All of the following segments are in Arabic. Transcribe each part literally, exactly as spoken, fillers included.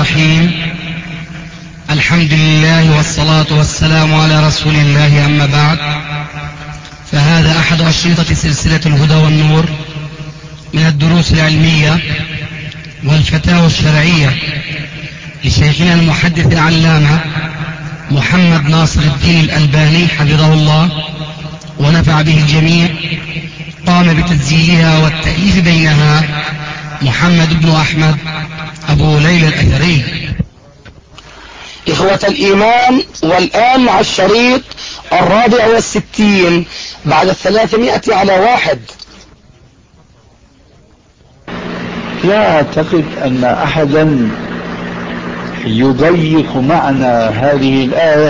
الرحيم. الحمد لله والصلاة والسلام على رسول الله، أما بعد، فهذا أحد أشرطة سلسلة الهدى والنور من الدروس العلمية والفتاوى الشرعية لشيخنا المحدث العلامة محمد ناصر الدين الألباني حفظه الله ونفع به الجميع. قام بتسجيلها والتأليف بينها محمد بن أحمد أبو ليلى الأثري. إخوة الإيمان، والآن مع الشريط الرابع والستين بعد الثلاثمائة على واحد. لا أعتقد أن أحدا يضيق معنى هذه الآية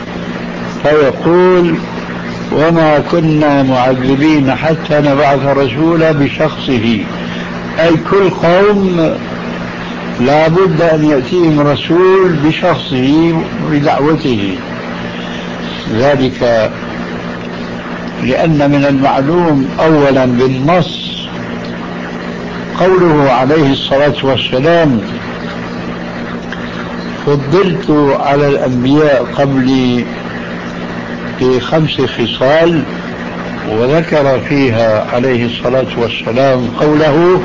فيقول وما كنا معذبين حتى نبعث رسولا بشخصه، أي كل قوم لا بد أن يأتيهم رسول بشخصه بدعوته. ذلك لأن من المعلوم أولا بالنص قوله عليه الصلاة والسلام: فضلت على الأنبياء قبلي بخمس خصال، وذكر فيها عليه الصلاة والسلام قوله: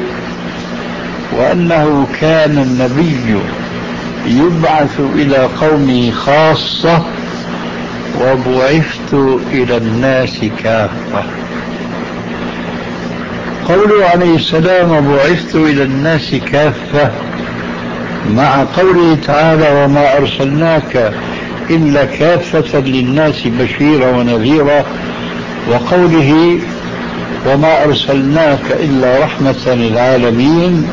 وأنه كان النبي يبعث إلى قومه خاصة وبعثت إلى الناس كافة. قوله عليه السلام وبعثت إلى الناس كافة مع قوله تعالى: وما أرسلناك إلا كافة للناس بشيرا ونذيرا، وقوله: وما أرسلناك إلا رحمة للعالمين،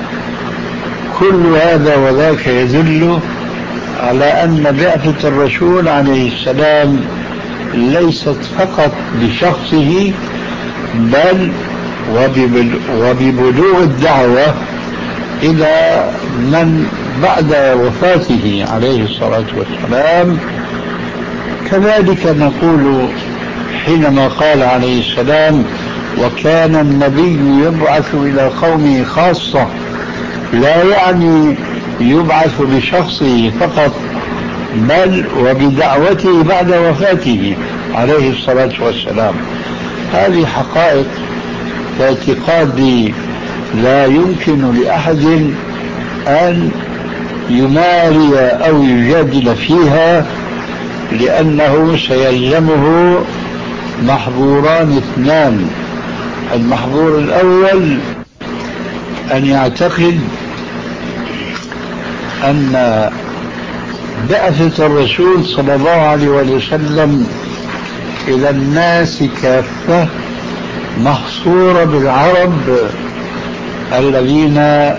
كل هذا وذاك يدل على أن بعثة الرسول عليه السلام ليست فقط بشخصه، بل وببلوغ الدعوة إلى من بعد وفاته عليه الصلاة والسلام. كذلك نقول حينما قال عليه السلام: وكان النبي يبعث إلى قومه خاصة، لا يعني يبعث بشخصه فقط، بل وبدعوته بعد وفاته عليه الصلاة والسلام. هذه حقائق باعتقادي لا يمكن لأحد أن يماري أو يجادل فيها، لأنه سيلزمه محظوران اثنان. المحظور الأول أن يعتقد أن بعثة الرسول صلى الله عليه وسلم إلى الناس كافة محصورة بالعرب الذين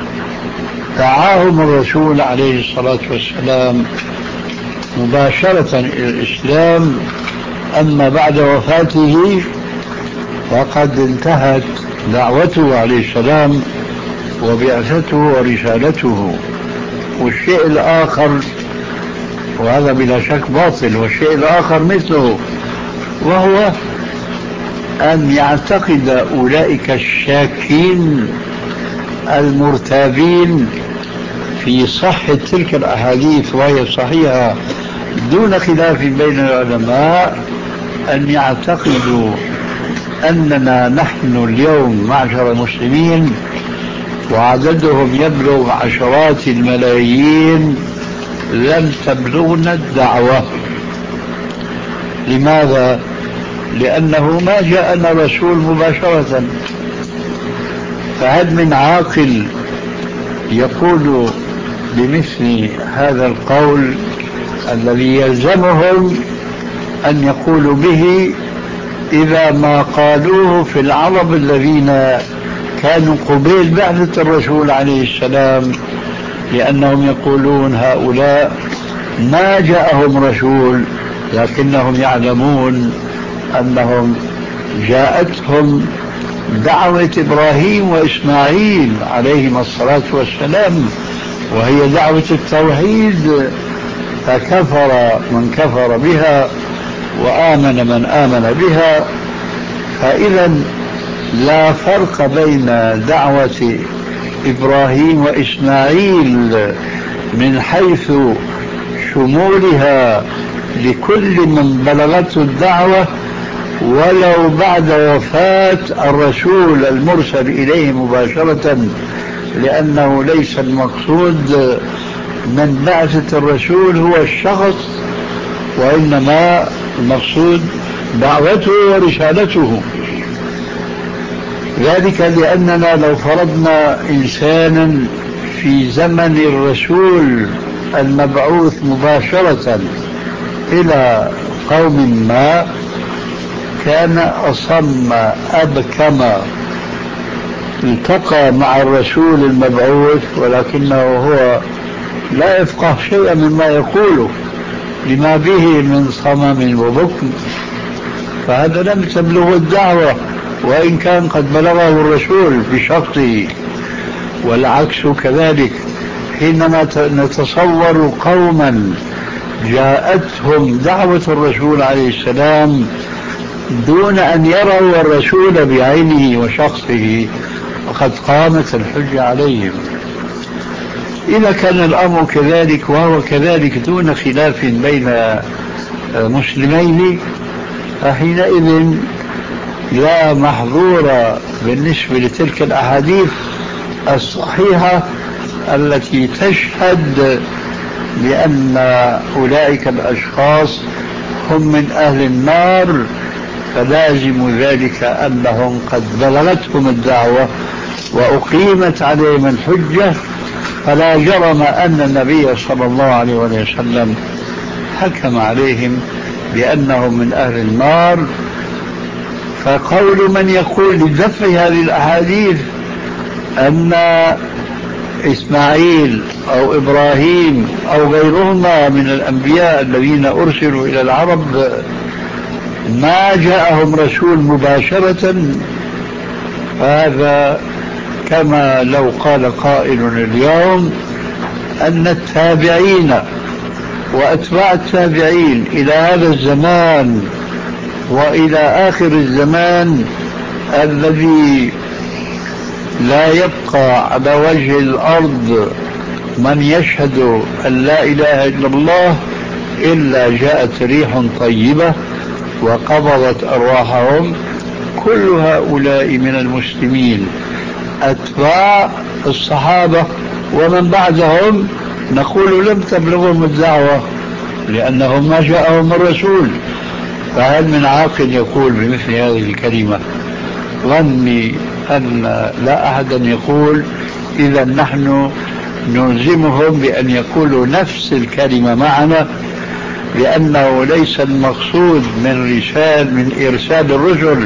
دعاهم الرسول عليه الصلاة والسلام مباشرة إلى الإسلام. أما بعد وفاته فقد انتهت دعوته عليه السلام وبعثته ورسالته. والشيء الآخر، وهذا بلا شك باطل، والشيء الآخر مثله، وهو أن يعتقد أولئك الشاكين المرتابين في صحة تلك الأحاديث، وهي صحيحة دون خلاف بين العلماء، أن يعتقدوا أننا نحن اليوم معشر المسلمين وعددهم يبلغ عشرات الملايين لم تبلغنا الدعوة. لماذا؟ لأنه ما جاءنا رسول مباشرة. فهل من عاقل يقول بمثل هذا القول الذي يلزمهم أن يقولوا به إذا ما قالوه في العرب الذين كانوا قبيل بعثة الرسول عليه السلام؟ لأنهم يقولون هؤلاء ما جاءهم رسول، لكنهم يعلمون أنهم جاءتهم دعوة إبراهيم وإسماعيل عليهما الصلاة والسلام، وهي دعوة التوحيد، فكفر من كفر بها وآمن من آمن بها. فإذا لا فرق بين دعوة إبراهيم وإسماعيل من حيث شمولها لكل من بلغته الدعوة ولو بعد وفاة الرسول المرسل إليه مباشرة، لأنه ليس المقصود من بعثة الرسول هو الشخص، وإنما المقصود دعوته ورسالته. ذلك لأننا لو فرضنا إنسانا في زمن الرسول المبعوث مباشرة إلى قوم ما كان أصم أبكم، التقى مع الرسول المبعوث ولكنه هو لا يفقه شيئا مما يقوله لما به من صمم وبكم، فهذا لم تبلغ الدعوة وإن كان قد بلغه الرسول بشرطه. والعكس كذلك، حينما نتصور قوما جاءتهم دعوة الرسول عليه السلام دون أن يروا الرسول بعينه وشخصه وقد قامت الحجة عليهم. إذا كان الأمر كذلك وهو كذلك دون خلاف بين مسلمين، فحينئذ لا محظور بالنسبة لتلك الأحاديث الصحيحة التي تشهد بأن أولئك الأشخاص هم من أهل النار، فلازم ذلك أنهم قد بلغتهم الدعوة وأقيمت عليهم الحجة، فلا جرم أن النبي صلى الله عليه وسلم حكم عليهم بأنهم من أهل النار. فقول من يقول لدفع هذه الأحاديث أن إسماعيل أو إبراهيم أو غيرهما من الأنبياء الذين أرسلوا إلى العرب ما جاءهم رسول مباشرة، هذا كما لو قال قائل اليوم أن التابعين وأتباع التابعين إلى هذا الزمان وإلى آخر الزمان الذي لا يبقى على وجه الأرض من يشهد أن لا إله إلا الله إلا جاءت ريح طيبة وقبضت أرواحهم، كل هؤلاء من المسلمين أتباع الصحابة ومن بعدهم نقول لم تبلغهم الدعوة لأنهم ما جاءهم الرسول. فهل من عاقل يقول بمثل هذه الكلمة؟ ظني أن لا أحدا يقول إذا نحن نلزمهم بأن يقولوا نفس الكلمة معنا، لأنه ليس المقصود من رسال من إرسال الرسل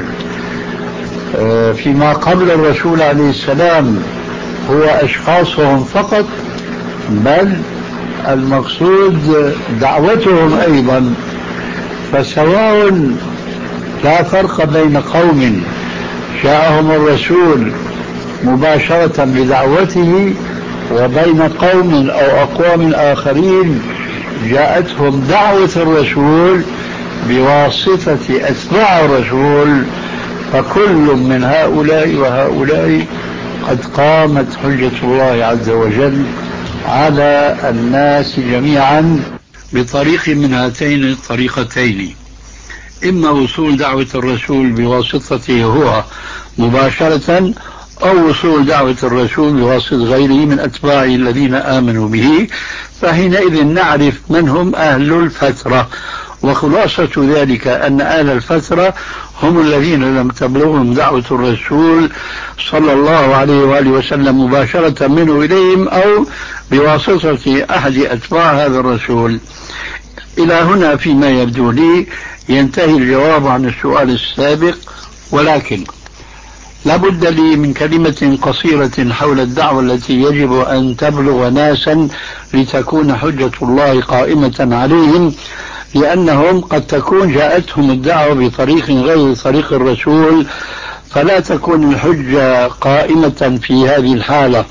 فيما قبل الرسول عليه السلام هو أشخاصهم فقط، بل المقصود دعوتهم أيضا. فسواء لا فرق بين قوم جاءهم الرسول مباشرة بدعوته وبين قوم أو أقوام آخرين جاءتهم دعوة الرسول بواسطة أتباع الرسول، فكل من هؤلاء وهؤلاء قد قامت حجة الله عز وجل على الناس جميعا بطريق من هاتين الطريقتين: إما وصول دعوة الرسول بواسطته هو مباشرة، أو وصول دعوة الرسول بواسطة غيره من أتباعه الذين آمنوا به، فحينئذ نعرف من هم أهل الفترة. وخلاصة ذلك أن أهل الفترة هم الذين لم تبلغهم دعوة الرسول صلى الله عليه وآله وسلم مباشرة منه إليهم أو بواسطة أحد أتباع هذا الرسول. إلى هنا فيما يبدو لي ينتهي الجواب عن السؤال السابق، ولكن لابد لي من كلمة قصيرة حول الدعوة التي يجب أن تبلغ ناسا لتكون حجة الله قائمة عليهم، لأنهم قد تكون جاءتهم الدعوة بطريق غير طريق الرسول، فلا تكون الحجة قائمة في هذه الحالة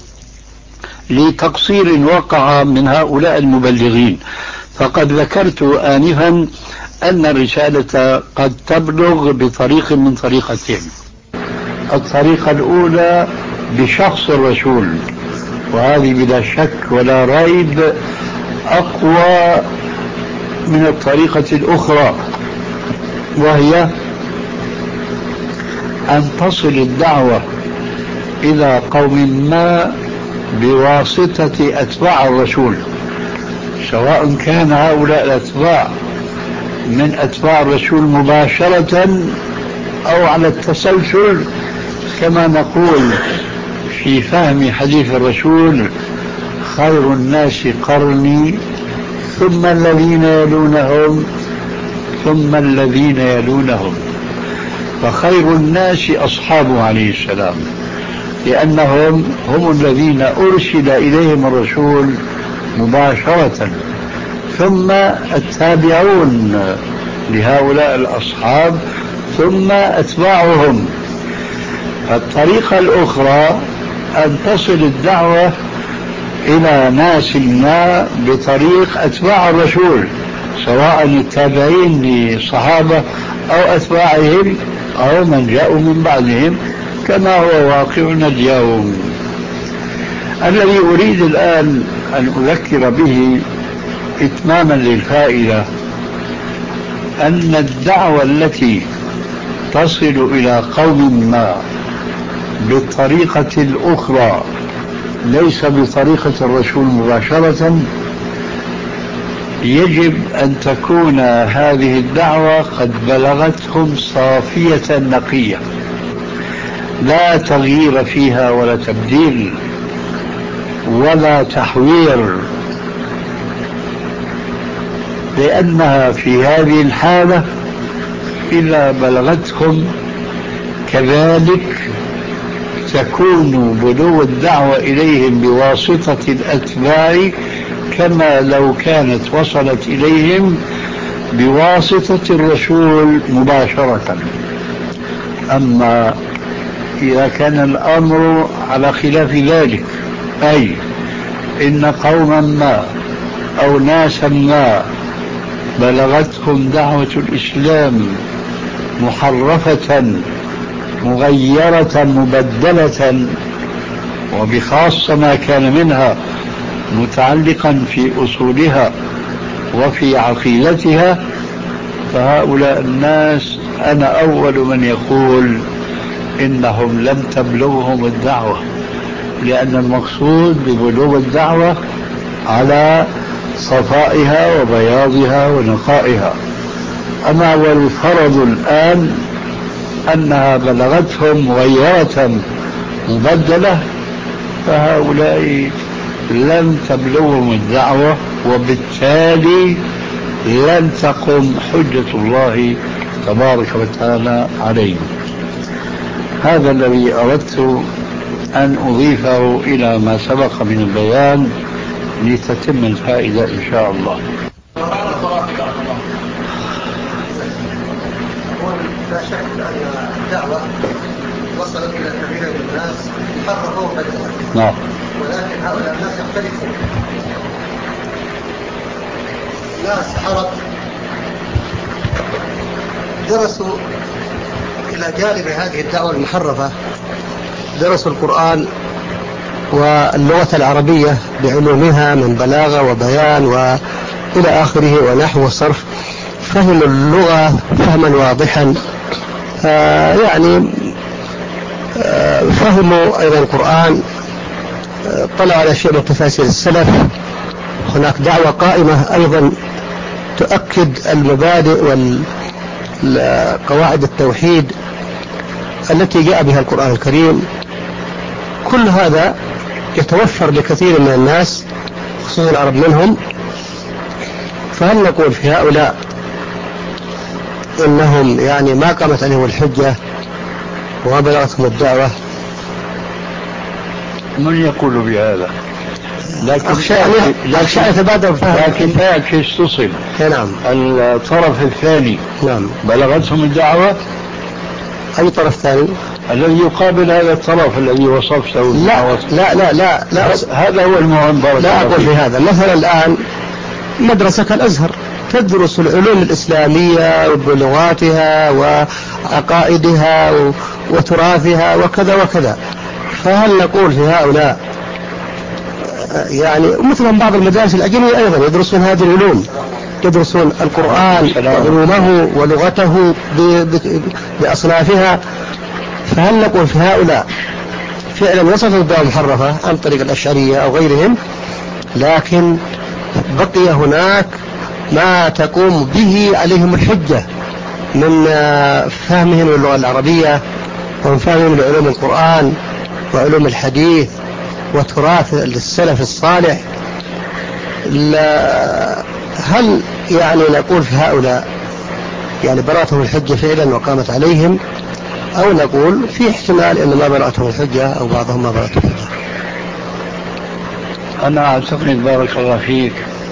لتقصير وقع من هؤلاء المبلغين. فقد ذكرت آنفا أن الرسالة قد تبلغ بطريق من طريقتين: الطريقة الأولى بشخص الرسول، وهذه بلا شك ولا ريب أقوى من الطريقة الأخرى، وهي أن تصل الدعوة إلى قوم ما بواسطة أتباع الرسول، سواء كان هؤلاء الأتباع من أتباع الرسول مباشرة أو على التسلسل، كما نقول في فهم حديث الرسول: خير الناس قرني ثم الذين يلونهم ثم الذين يلونهم. فخير الناس أصحابه عليه السلام، لأنهم هم الذين أرسل إليهم الرسول مباشرة، ثم التابعون لهؤلاء الأصحاب، ثم أتباعهم. الطريقة الأخرى أن تصل الدعوة إلى ناس ما بطريق أتباع الرسول، سواء التابعين للصحابة أو أتباعهم أو من جاءوا من بعدهم، كما هو واقعنا اليوم. الذي أريد الآن أن أذكر به إتماما للفائدة أن الدعوة التي تصل إلى قوم ما بالطريقة الأخرى ليس بطريقة الرسول مباشرة، يجب أن تكون هذه الدعوة قد بلغتهم صافية نقية، لا تغيير فيها ولا تبديل ولا تحوير، لأنها في هذه الحالة إذا بلغتهم كذلك تكون بلوغ الدعوة إليهم بواسطة الأتباع كما لو كانت وصلت إليهم بواسطة الرسول مباشرة. أما إذا كان الأمر على خلاف ذلك، أي إن قوما ما أو ناسا ما بلغتهم دعوة الإسلام محرفة مغيرة مبدلة، وبخاصة ما كان منها متعلقا في أصولها وفي عقيدتها، فهؤلاء الناس أنا أول من يقول إنهم لم تبلغهم الدعوة، لأن المقصود ببلوغ الدعوة على صفائها وبياضها ونقائها. أما والفرض الآن أنها بلغتهم مغيرة مبدلة، فهؤلاء لم تبلغهم الدعوة، وبالتالي لن تقم حجة الله تبارك وتعالى عليهم. هذا الذي أردت أن أضيفه إلى ما سبق من البيان لتتم الفائدة إن شاء الله. لا شك أن الدعوة وصلت إلى كثير من الناس حرفوا بدلا، نعم، ولكن هؤلاء الناس يختلفون. ناس عرب درسوا إلى جانب هذه الدعوة المحرفة، درسوا القرآن واللغة العربية بعلومها من بلاغة وبيان وإلى آخره ونحو وصرف، فهموا اللغة فهما واضحا، آه يعني آه فهموا أيضا القرآن، آه طلعوا على شيء من تفاسير السلف. هناك دعوة قائمة أيضا تؤكد المبادئ والقواعد التوحيد التي جاء بها القرآن الكريم. كل هذا يتوفر لكثير من الناس خصوصا العرب منهم، فهل نقول في هؤلاء إنهم يعني ما قامت عليهم الحجة وما بلغتهم الدعوة؟ من يقول بهذا؟ لكن أخشى يتبادر فهم، لكن يكفي استصل. نعم. الطرف الثاني نعم بلغتهم الدعوة. أي طرف ثاني؟ الذي يقابل هذا الطرف الذي وصفته. لا لا لا لا, لا هذا هو المهم. لا أقول بهذا. مثلا الآن مدرسة كالأزهر تدرس العلوم الإسلامية بلغاتها وعقائدها وتراثها وكذا وكذا، فهل نقول في هؤلاء يعني مثل بعض المدارس الأجنبية أيضا يدرسون هذه العلوم، يدرسون القرآن وعلومه ولغته بأصنافها. فهل نقول في هؤلاء فعلا وصلت الدعوة محرفة عن طريق الأشعرية أو غيرهم، لكن بقي هناك ما تقوم به عليهم الحجة من فهمهم اللغة العربية ومن فهمهم لعلوم القرآن وعلوم الحديث وتراث السلف الصالح؟ هل يعني نقول في هؤلاء يعني برأتهم الحجة فعلا وقامت عليهم، أو نقول في احتمال أن ما برأتهم الحجة أو بعضهم ما برأتهم الحجة؟ أنا أعتقد بارك الله فيك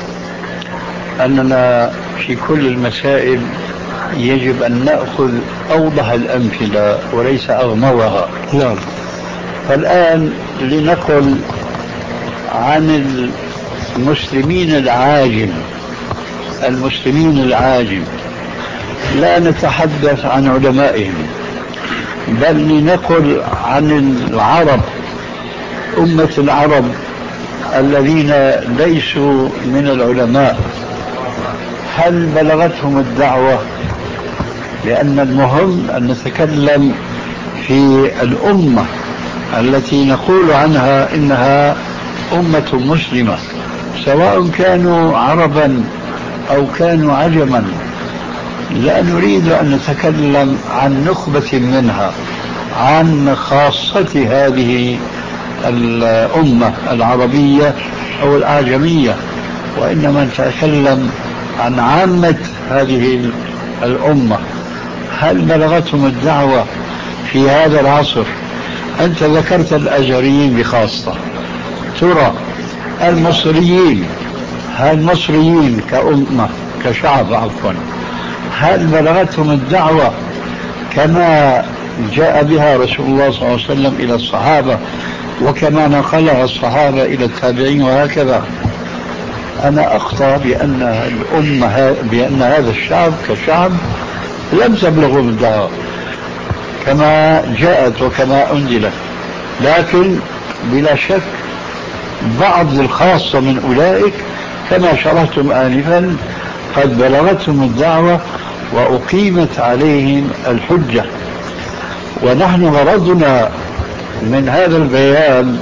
أننا في كل المسائل يجب أن نأخذ أوضح الأمثلة وليس أغمضها. نعم. فالآن لنقل عن المسلمين العاجم المسلمين العاجم لا نتحدث عن علمائهم، بل لنقل عن العرب، أمة العرب الذين ليسوا من العلماء. هل بلغتهم الدعوة؟ لأن المهم أن نتكلم في الأمة التي نقول عنها إنها أمة مسلمة، سواء كانوا عربا أو كانوا عجما. لا نريد أن نتكلم عن نخبة منها، عن خاصة هذه الأمة العربية أو الأعجمية، وإنما نتكلم عن عامة هذه الأمة. هل بلغتهم الدعوة في هذا العصر؟ أنت ذكرت الأزهريين بخاصة، ترى المصريين المصريين كأمة كشعب عفوا هل بلغتهم الدعوة كما جاء بها رسول الله صلى الله عليه وسلم إلى الصحابة وكما نقلها الصحابة إلى التابعين وهكذا؟ أنا أخطأ بأن الأمة بأن هذا الشعب كشعب لم تبلغهم الدعوة كما جاءت وكما أنزلت، لكن بلا شك بعض الخاصة من أولئك كما شرحتم آنفا قد بلغتهم الدعوة وأقيمت عليهم الحجة. ونحن غرضنا من هذا البيان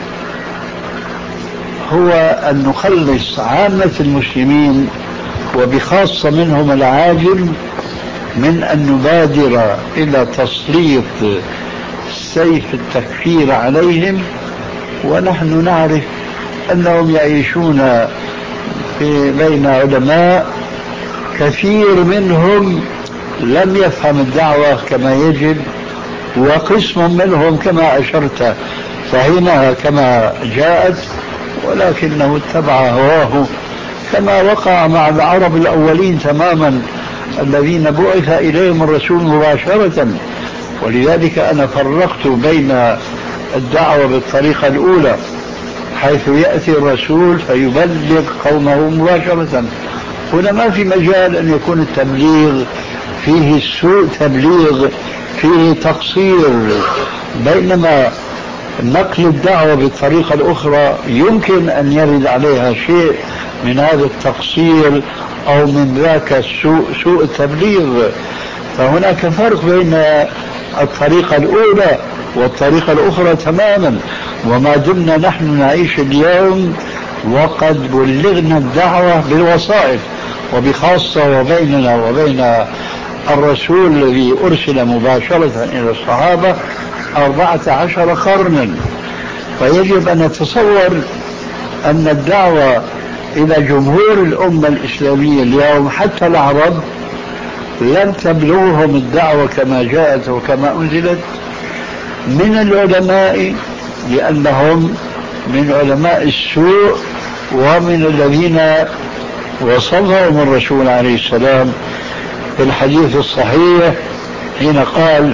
هو أن نخلص عامة المسلمين وبخاصة منهم العاجم من أن نبادر إلى تسليط سيف التكفير عليهم، ونحن نعرف أنهم يعيشون في بين علماء كثير منهم لم يفهم الدعوة كما يجب، وقسم منهم كما أشرت فهمها كما جاءت ولكنه اتبع هواه، كما وقع مع العرب الأولين تماما الذين بعث إليهم الرسول مباشرة. ولذلك أنا فرقت بين الدعوة بالطريقة الأولى حيث يأتي الرسول فيبلغ قومه مباشرة. هنا ما في مجال أن يكون التبليغ فيه سوء تبليغ، فيه تقصير، بينما نقل الدعوة بالطريقة الأخرى يمكن أن يرد عليها شيء من هذا التقصير أو من ذاك سوء, سوء التبليغ. فهناك فرق بين الطريقة الأولى والطريقة الأخرى تماما. وما دمنا نحن نعيش اليوم وقد بلغنا الدعوة بالوسائط، وبخاصة وبيننا وبين الرسول الذي أرسل مباشرة إلى الصحابة أربعة عشر قرنا، فيجب أن نتصور أن الدعوة إلى جمهور الأمة الإسلامية اليوم حتى العرب لم تبلغهم الدعوة كما جاءت وكما أنزلت من العلماء، لأنهم من علماء السوء ومن الذين وصفهم الرسول عليه السلام في الحديث الصحيح حين قال: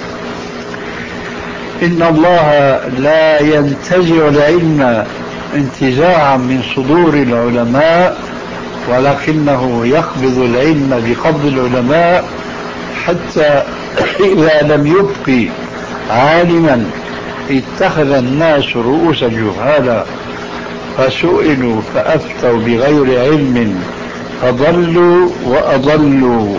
إن الله لا ينتزع العلم انتزاعا من صدور العلماء، ولكنه يقبض العلم بقبض العلماء، حتى إذا لم يبق عالما اتخذ الناس رؤوسا جهالا. فسئلوا فأفتوا بغير علم فضلوا وأضلوا.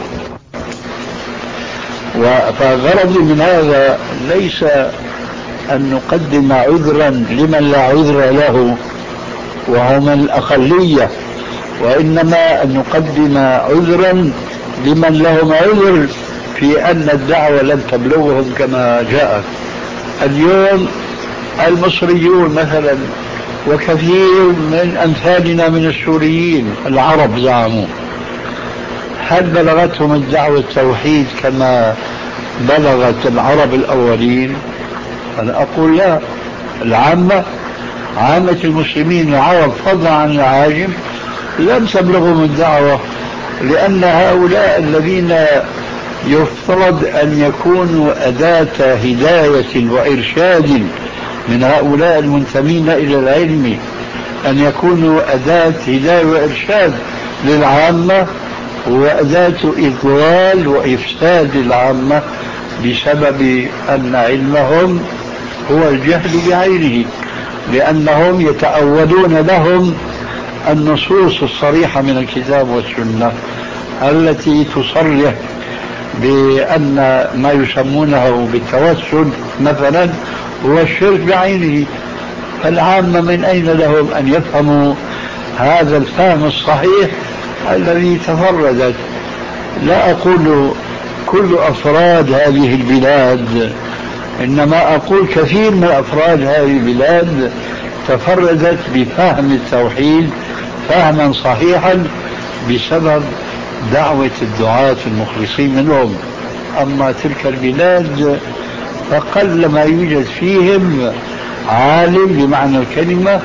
فغرضي من هذا ليس أن نقدم عذرا لمن لا عذر له وهم الأقلية، وإنما أن نقدم عذرا لمن لهم عذر في أن الدعوة لم تبلغهم كما جاءت. اليوم المصريون مثلا وكثير من أمثالنا من السوريين العرب زعموا، هل بلغتهم الدعوة التوحيد كما بلغت العرب الأولين؟ أنا أقول لا. العامة عامة المسلمين العرب فضلا عن العاجم لم تبلغهم الدعوة، لأن هؤلاء الذين يفترض أن يكونوا أداة هداية وإرشاد من هؤلاء المنتمين إلى العلم، أن يكونوا أداة هداية وإرشاد للعامة وأداة إضلال وإفساد العامة، بسبب أن علمهم هو الجهل بعينه، لأنهم يتأولون لهم النصوص الصريحة من الكتاب والسنة التي تصرح بأن ما يسمونه بالتوسل مثلا هو الشرك بعينه. فالعامة من أين لهم أن يفهموا هذا الفهم الصحيح الذي تفردت؟ لا أقول كل أفراد هذه البلاد، إنما أقول كثير من أفراد هذه البلاد تفردت بفهم التوحيد فهما صحيحا بسبب دعوة الدعاة المخلصين منهم. أما تلك البلاد فقل ما يوجد فيهم عالم بمعنى الكلمة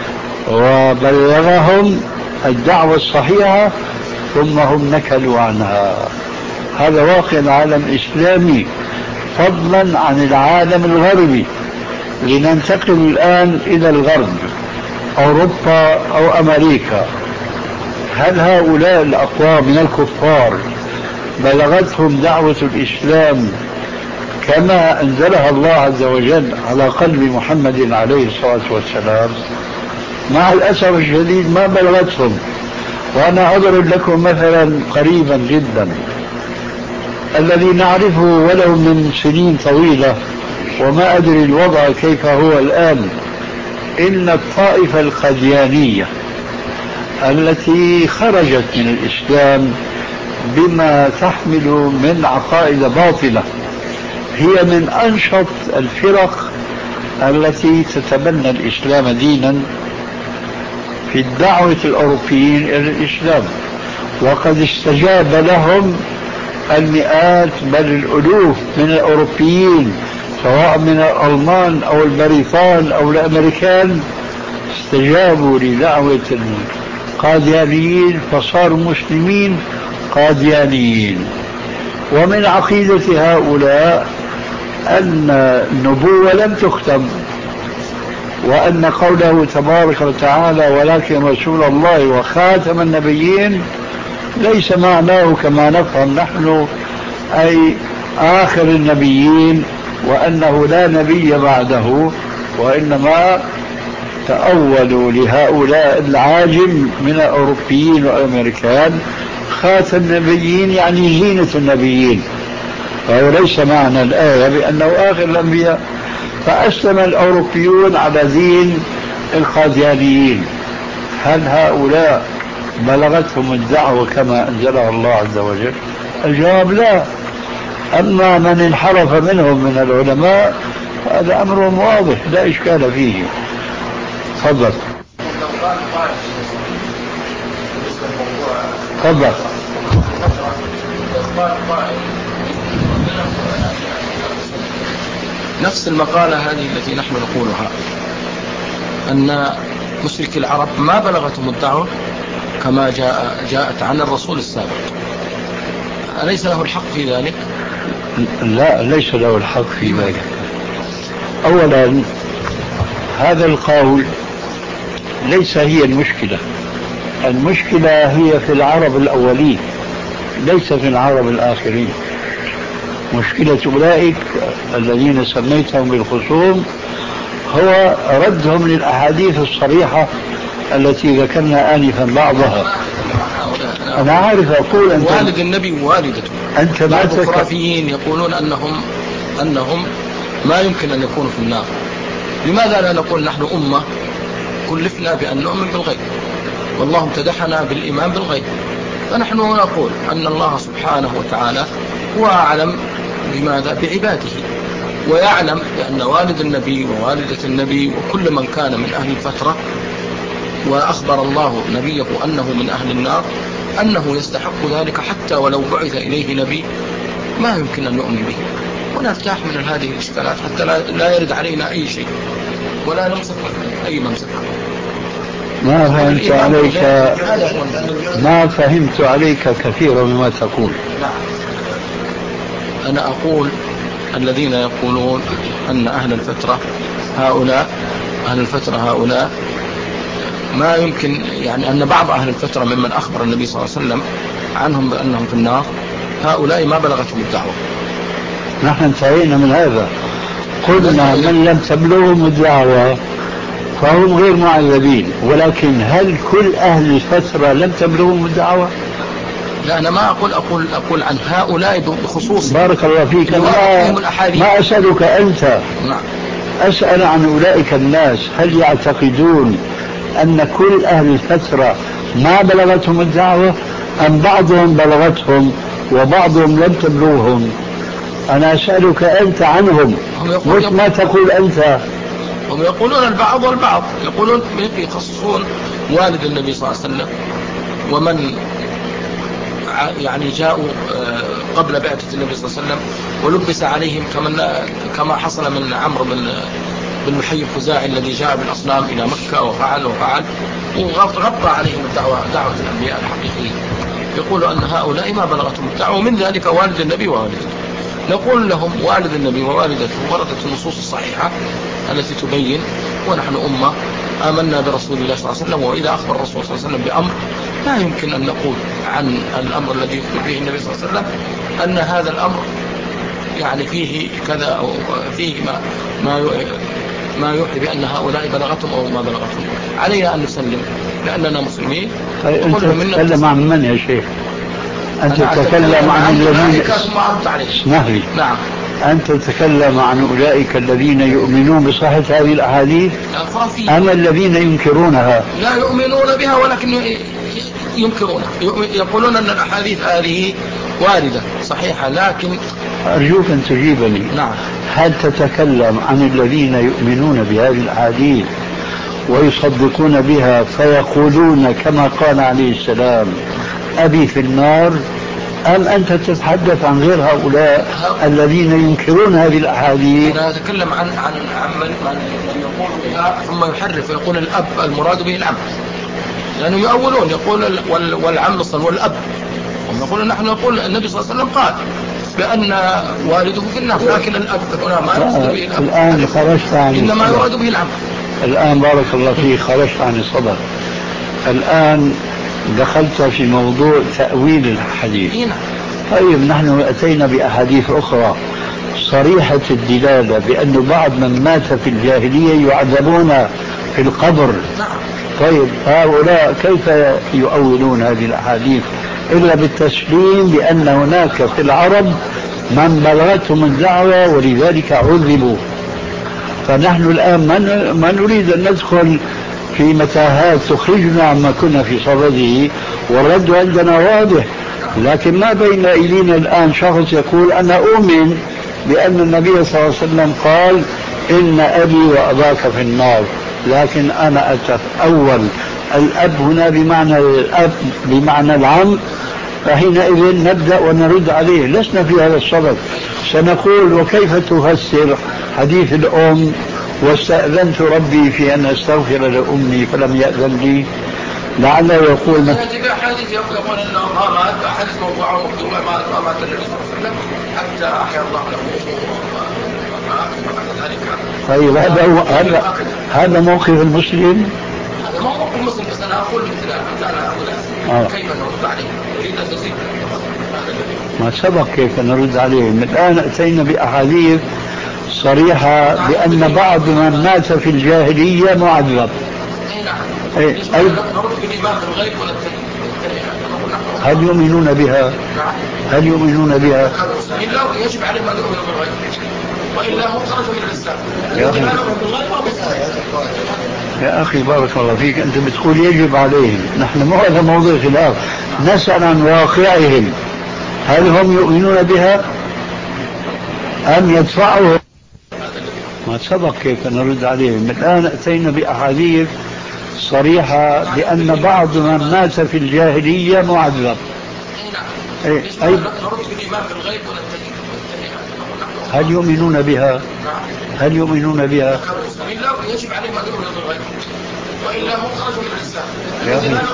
وبلغهم الدعوة الصحيحة ثم هم نكلوا عنها. هذا واقع العالم الإسلامي فضلا عن العالم الغربي. لننتقل الآن إلى الغرب، أوروبا أو أمريكا. هل هؤلاء الأقوام من الكفار بلغتهم دعوة الإسلام كما أنزلها الله عز وجل على قلب محمد عليه الصلاة والسلام؟ مع الأسف الشديد ما بلغتهم. وأنا أضرب لكم مثلا قريبا جدا الذي نعرفه ولو من سنين طويلة، وما أدري الوضع كيف هو الآن. إن الطائفة القاديانية التي خرجت من الإسلام بما تحمل من عقائد باطلة هي من أنشط الفرق التي تتبنى الإسلام دينا في الدعوة الأوروبيين إلى الإسلام، وقد استجاب لهم المئات بل الألوف من الأوروبيين سواء من الألمان أو البريطان أو الأمريكان، استجابوا لدعوة القاديانيين فصاروا مسلمين قاديانيين. ومن عقيدة هؤلاء أن النبوة لم تختم، وأن قوله تبارك وتعالى ولكن رسول الله وخاتم النبيين ليس معناه كما نفهم نحن أي آخر النبيين وأنه لا نبي بعده، وإنما تأولوا لهؤلاء العاجم من الأوروبيين والأمريكان خاتم النبيين يعني زينة النبيين، فهو ليس معنى الآية بأنه آخر الأنبياء. فأسلم الأوروبيون على دين القاديانيين. هل هؤلاء بلغتهم الدعوة كما أنزلها الله عز وجل؟ الجواب لا. أما من انحرف منهم من العلماء هذا أمر واضح لا إشكال فيه. تفضل. تفضل. نفس المقالة هذه التي نحن نقولها أن مشرك العرب ما بلغتهم الدعوة كما جاء جاءت عن الرسول السابق، أليس له الحق في ذلك؟ لا، ليس له الحق في ذلك. أولا هذا القول ليس هي المشكلة. المشكلة هي في العرب الأولين ليس في العرب الآخرين. مشكلة أولئك الذين سميتهم بالخصوم هو ردهم للأحاديث الصريحة التي ذكرنا آنفا بعضها. أنا عارف أقول أنت والد النبي ووالدته. أنت بعض الخرافيين يقولون أنهم أنهم ما يمكن أن يكونوا في النار. لماذا لا نقول نحن أمة كلفنا بأن نؤمن بالغيب، والله امتدحنا بالإيمان بالغيب، فنحن نقول أن الله سبحانه وتعالى هو أعلم بماذا بعباده، ويعلم بأن والد النبي ووالدة النبي وكل من كان من أهل الفترة، وأخبر الله نبيه أنه من أهل النار، أنه يستحق ذلك حتى ولو بعث إليه نبي ما يمكن أن نؤمن به، ونرتاح من هذه الإشكالات حتى لا يرد علينا أي شيء ولا نمسك أي ممسك. ما فهمت عليك ما فهمت عليك كثيرا مما تقول. أنا أقول الذين يقولون أن أهل الفترة هؤلاء أهل الفترة هؤلاء ما يمكن، يعني أن بعض أهل الفترة ممن أخبر النبي صلى الله عليه وسلم عنهم بأنهم في النار، هؤلاء ما بلغتهم الدعوة. نحن انتهينا من هذا، قلنا من لم تبلغهم الدعوة فهم غير معذبين، ولكن هل كل أهل الفترة لم تبلغهم الدعوة؟ لا، أنا ما أقول أقول أقول عن هؤلاء بخصوص. بارك الله فيك. ما, ما أسألك أنت، نعم. أسأل عن أولئك الناس، هل يعتقدون أن كل أهل الفترة ما بلغتهم الدعوة أم بعضهم بلغتهم وبعضهم لم تبلغهم؟ أنا أسألك أنت عنهم، مش ما تقول أنت. هم يقولون البعض والبعض، يقولون يخصصون والد النبي صلى الله عليه وسلم ومن يعني جاءوا قبل بعثة النبي صلى الله عليه وسلم ولبس عليهم كما كما حصل من عمرو بن بن محي الخزاعي الذي جاء بالأصنام إلى مكة وفعل وفعل وغطى عليهم الدعوة دعوة الأنبياء الحقيقيين. يقول أن هؤلاء ما بلغتهم الدعوة، ومن ذلك والد النبي ووالدته. نقول لهم والد النبي ووالدته وردت النصوص الصحيحة التي تبين، ونحن أمة آمنا برسول الله صلى الله عليه وسلم، وإذا أخبر الرسول صلى الله عليه وسلم بأمر لا يمكن أن نقول عن الأمر الذي يخبر به النبي صلى الله عليه وسلم أن هذا الأمر يعني فيه كذا أو فيه ما ما ما يوحي بأن هؤلاء بلغتهم أو ما بلغتهم. علينا أن نسلم لأننا مسلمين. طيب أنت تتكلم عن من يا شيخ؟ أنت تتكلم عن الذين اسمح نعم أنت تتكلم عن أولئك الذين يؤمنون بصحة هذه الأحاديث أم الذين ينكرونها؟ لا يؤمنون بها ولكن ينكرونها، يقولون أن الأحاديث هذه واردة صحيحة لكن. أرجوك أن تجيبني. نعم. هل تتكلم عن الذين يؤمنون بهذه الأحاديث ويصدقون بها فيقولون كما قال عليه السلام أبي في النار، أم أنت تتحدث عن غير هؤلاء الذين ينكرون هذه الأحاديث؟ أنا أتكلم عن عن عن من يقول بها ثم يحرف ويقول الأب المراد به العم، لأنه يؤولون يقول والعم أصلا والأب، هم يقولون نحن نقول النبي صلى الله عليه وسلم قال بأن والده في النار، لكن الأب هنا ما يراد به الأب، الآن خرجت عن إنما يراد به العم. الآن بارك الله فيك خرجت عن الصدر، الآن دخلت في موضوع تأويل الحديث. طيب نحن أتينا بأحاديث أخرى صريحة الدلالة بأن بعض من مات في الجاهلية يعذبون في القبر. طيب هؤلاء كيف يؤولون هذه الأحاديث إلا بالتسليم بأن هناك في العرب من بلغتهم الدعوة ولذلك عذبوا؟ فنحن الآن ما نريد أن ندخل في متاهات تخرجنا عما كنا في صدده، والرد عندنا واضح، لكن ما بين أيدينا الآن شخص يقول أنا أؤمن بأن النبي صلى الله عليه وسلم قال إن أبي وأباك في النار، لكن أنا أتأول الأب هنا بمعنى الأب بمعنى العم، فحينئذ نبدأ ونرد عليه. لسنا في هذا الصدد، سنقول وكيف تفسر حديث الأم واستأذنت ربي في أن أستغفر لأمي فلم يأذن لي، لعله يقول ما حديث يقول أن الله حديث موضوع ومكتوب ما مات النبي صلى الله عليه وسلم حتى أحيا الله له. طيب هذا هو هذا هذا موقف المسلم. هذا موقف المسلم، بس أنا أقول مثل هذا أقول كيف نرد عليه؟ أريد أن تزيد ما سبق كيف نرد عليهم. الآن أتينا بأحاديث صريحة بأن بعض من مات في الجاهلية معذب. إيه. نرد بالإيمان بالغيب ولا هل يؤمنون بها؟ هل يؤمنون بها؟ إلا يجب عليهم أن يؤمنوا بالغيب وإلا هم خرجوا من الإسلام. يا أخي يا أخي بارك الله فيك، أنت بتقول يجب عليهم، نحن مو هذا موضوع خلاف، نسأل عن واقعهم، هل هم يؤمنون بها أم يدفعهم؟ ما سبق كيف نرد عليهم. الآن أتينا بأحاديث صريحة بأن بعض من مات في الجاهلية معذب. إيه. أي نرد بالإيمان بالغيب ولا هل يؤمنون بها؟ هل يؤمنون بها؟ إلا يجب عليهم أن يؤمنوا بالغيب وإلا هم خرجوا من الإسلام. يا أخي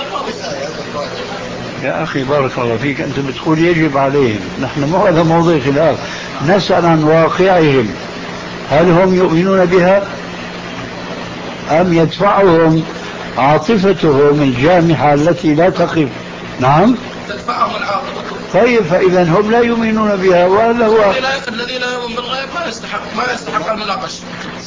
يا أخي بارك الله فيك، أنت بتقول يجب عليهم، نحن مو هذا موضوع خلاف، نسأل عن واقعهم، هل هم يؤمنون بها أم يدفعهم عاطفتهم الجامحة التي لا تقف؟ نعم تدفعهم العاطفة. طيب فإذا هم لا يؤمنون بها، وهذا هو الذي لا يؤمن بالغيب ما يستحق ما يستحق المناقشة.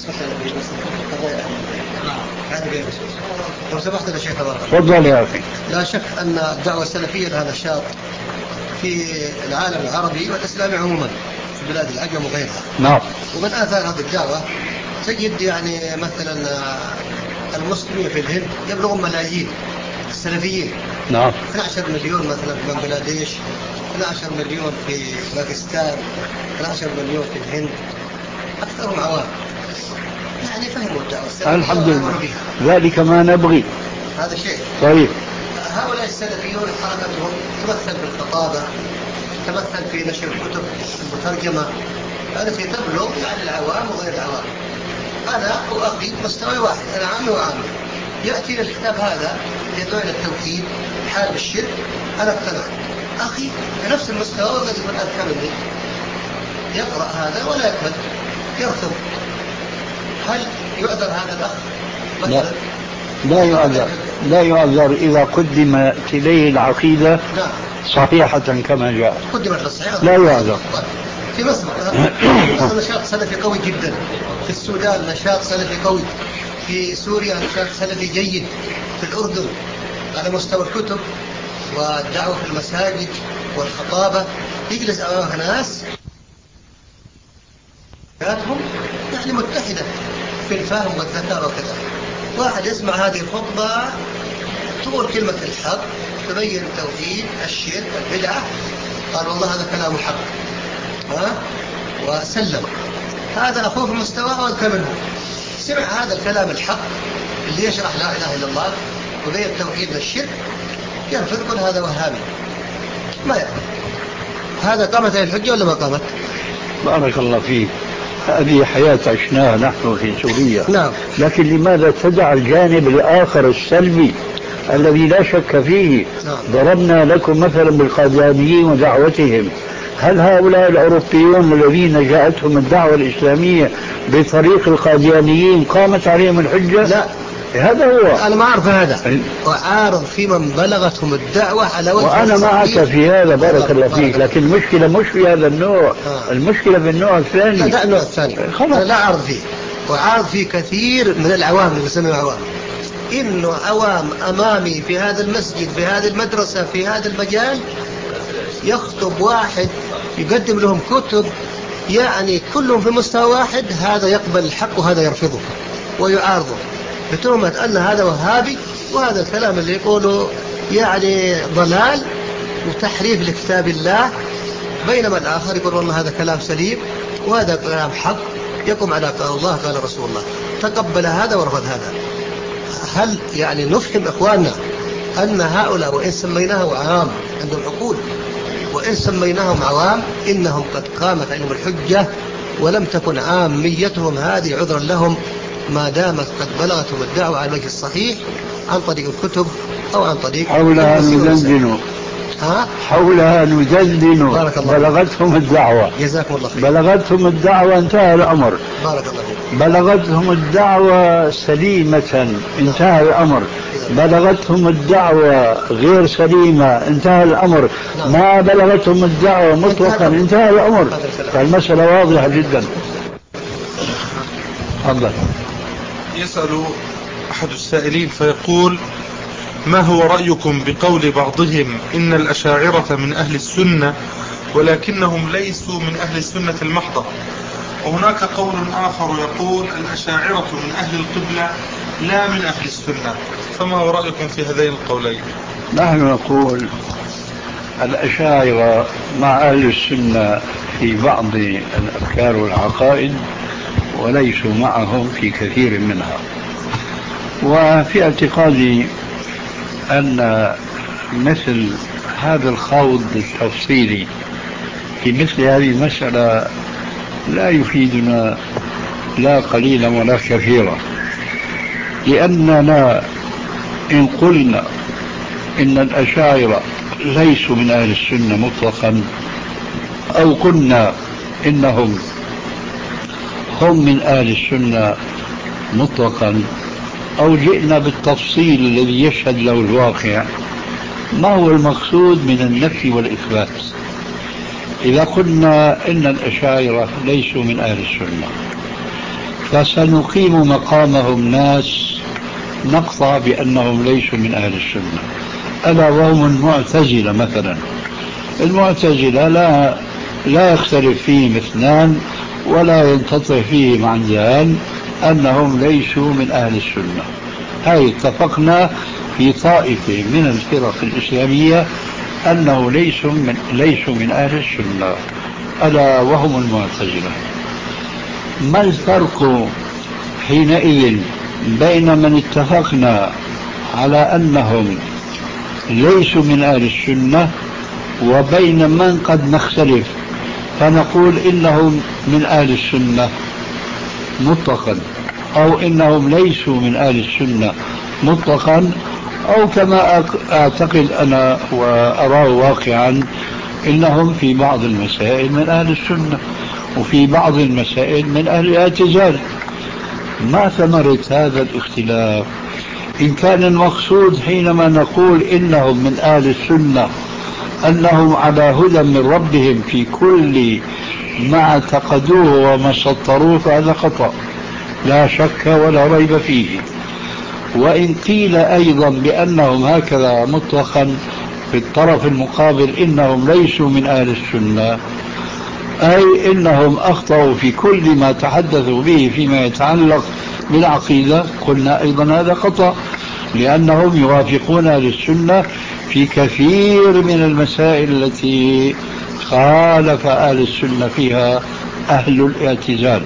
لو سمحت يا شيخ تبارك تفضل يا أخي. لا شك أن الدعوة السلفية لها نشاط في العالم العربي والإسلامي عموما في بلاد العجم وغيرها. نعم. ومن آثار هذه الدعوة تجد يعني مثلا المسلمين في الهند يبلغون ملايين السلفيين. نعم. اثنا عشر مليون مثلا في بنغلاديش، اثنا عشر مليون في باكستان، اثنا عشر مليون في الهند، أكثرهم عوام يعني فهموا الدعوة السلفية. الحمد لله، ذلك ما نبغي. هذا شيء. طيب هؤلاء السلفيون حركتهم تمثل بالخطابة، تمثل في نشر الكتب المترجمة التي تبلغ يعني العوام وغير العوام. أنا وأخي مستوى واحد، أنا عامي وعامي، يأتي الكتاب هذا يدعو إلى التوحيد حال الشرك، أنا اقتنعت. أخي بنفس المستوى الذي يكون أذكى مني يقرأ هذا ولا يقبل، يرفض. هل يعذر هذا الأخ مثلا؟ لا يعذر، لا يعذر إذا قدمت إليه العقيدة صحيحة كما جاء، قدمت الصحيحة لا يعذر. في مصر في مصر نشاط سلفي قوي جدا، في السودان نشاط سلفي قوي، في سوريا نشاط سلفي جيد، في الأردن على مستوى الكتب والدعوة في المساجد والخطابة يجلس أمامها ناس يعني متحدة في الفهم والذكاء وكذا. واحد يسمع هذه الخطبة تقول كلمة الحق، تبين التوحيد، الشرك، البدعة، قال والله هذا كلام حق، ها وسلم. هذا أخوه في مستواه وأذكى منه، سمع هذا الكلام الحق اللي يشرح لا إله إلا الله وبين التوحيد والشرك، يرفض يقول هذا وهابي، ما يقبل. هذا قامت الحجة ولا ما قامت؟ بارك الله فيك. هذه حياة عشناها نحن في سوريا. نعم. لكن لماذا تدع الجانب الآخر السلبي الذي لا شك فيه؟ نعم. ضربنا لكم مثلا بالقاديانيين ودعوتهم. هل هؤلاء الأوروبيون الذين جاءتهم الدعوة الإسلامية بطريق القاديانيين قامت عليهم الحجة؟ لا، هذا هو. أنا ما أعرف هذا، وأعرض في من بلغتهم الدعوة على وجه وأنا معك في هذا بارك الله فيك، لكن المشكلة مش في هذا النوع، آه. المشكلة في النوع الثاني. لا، لا النوع الثاني أنا لا أعرض فيه، وأعرض فيه كثير من العوام اللي يسمى عوام، إنه عوام أمامي في هذا المسجد، في هذه المدرسة، في هذا المجال، يخطب واحد يقدم لهم كتب يعني كلهم في مستوى واحد، هذا يقبل الحق وهذا يرفضه ويعارضه بتهمة أن هذا وهابي، وهذا الكلام اللي يقوله يعني ضلال وتحريف لكتاب الله، بينما الآخر يقول والله هذا كلام سليم وهذا كلام حق يقوم على قال الله قال رسول الله، تقبل هذا ورفض هذا. هل يعني نفهم إخواننا أن هؤلاء وإن سميناهم عوام عندهم عقول، وإن سميناهم عوام إنهم قد قامت عليهم الحجة ولم تكن عاميتهم هذه عذرا لهم ما دامت قد بلغتهم الدعوة على الوجه الصحيح عن طريق الكتب أو عن طريق حولها ندندن ها؟ حولها ندندن بلغتهم الدعوة. جزاكم الله خير. بلغتهم الدعوة انتهى الأمر. بارك الله فيك. بلغتهم الدعوة سليمة انتهى الأمر. بلغتهم الدعوة غير سليمة انتهى الأمر. نعم. ما بلغتهم الدعوة مطلقا انتهى الأمر. فالمسألة واضحة جدا. تفضل. يسأل أحد السائلين فيقول: ما هو رأيكم بقول بعضهم إن الأشاعرة من أهل السنة ولكنهم ليسوا من أهل السنة المحضة، وهناك قول آخر يقول الأشاعرة من أهل القبلة لا من أهل السنة، فما هو رأيكم في هذين القولين؟ نحن نقول الأشاعرة مع أهل السنة في بعض الأفكار والعقائد، وليسوا معهم في كثير منها. وفي اعتقادي أن مثل هذا الخوض التفصيلي في مثل هذه المسألة لا يفيدنا لا قليلا ولا كثيرا، لأننا إن قلنا إن الأشاعرة ليسوا من أهل السنة مطلقا، أو قلنا إنهم هم من أهل السنة مطلقا، أو جئنا بالتفصيل الذي يشهد له الواقع، ما هو المقصود من النفي والإثبات؟ إذا قلنا إن الأشاعرة ليسوا من أهل السنة فسنقيم مقامهم ناس نقطع بأنهم ليسوا من أهل السنة، ألا وهم المعتزلة مثلا. المعتزلة لا لا يختلف فيهم اثنان ولا ينتطع فيهم عنزان أنهم ليسوا من أهل السنة. هاي اتفقنا في طائفة من الفرق الإسلامية أنه ليسوا من, ليسوا من أهل السنة، ألا وهم المعتزلة. ما الفرق حينئذ بين من اتفقنا على أنهم ليسوا من أهل السنة وبين من قد نختلف فنقول إنهم من أهل السنة مطلقا، أو إنهم ليسوا من أهل السنة مطلقا، أو كما أعتقد أنا وأراه واقعا إنهم في بعض المسائل من أهل السنة وفي بعض المسائل من أهل الاعتزال؟ ما ثمرة هذا الاختلاف؟ إن كان المقصود حينما نقول إنهم من أهل السنة أنهم على هدى من ربهم في كل ما اعتقدوه وما سطروه، فهذا خطأ لا شك ولا ريب فيه. وإن قيل أيضا بأنهم هكذا مطلقا في الطرف المقابل إنهم ليسوا من أهل السنة، أي إنهم أخطأوا في كل ما تحدثوا به فيما يتعلق بالعقيدة، قلنا أيضا هذا خطأ، لأنهم يوافقون أهل السنة في كثير من المسائل التي خالف أهل السنة فيها أهل الاعتزال.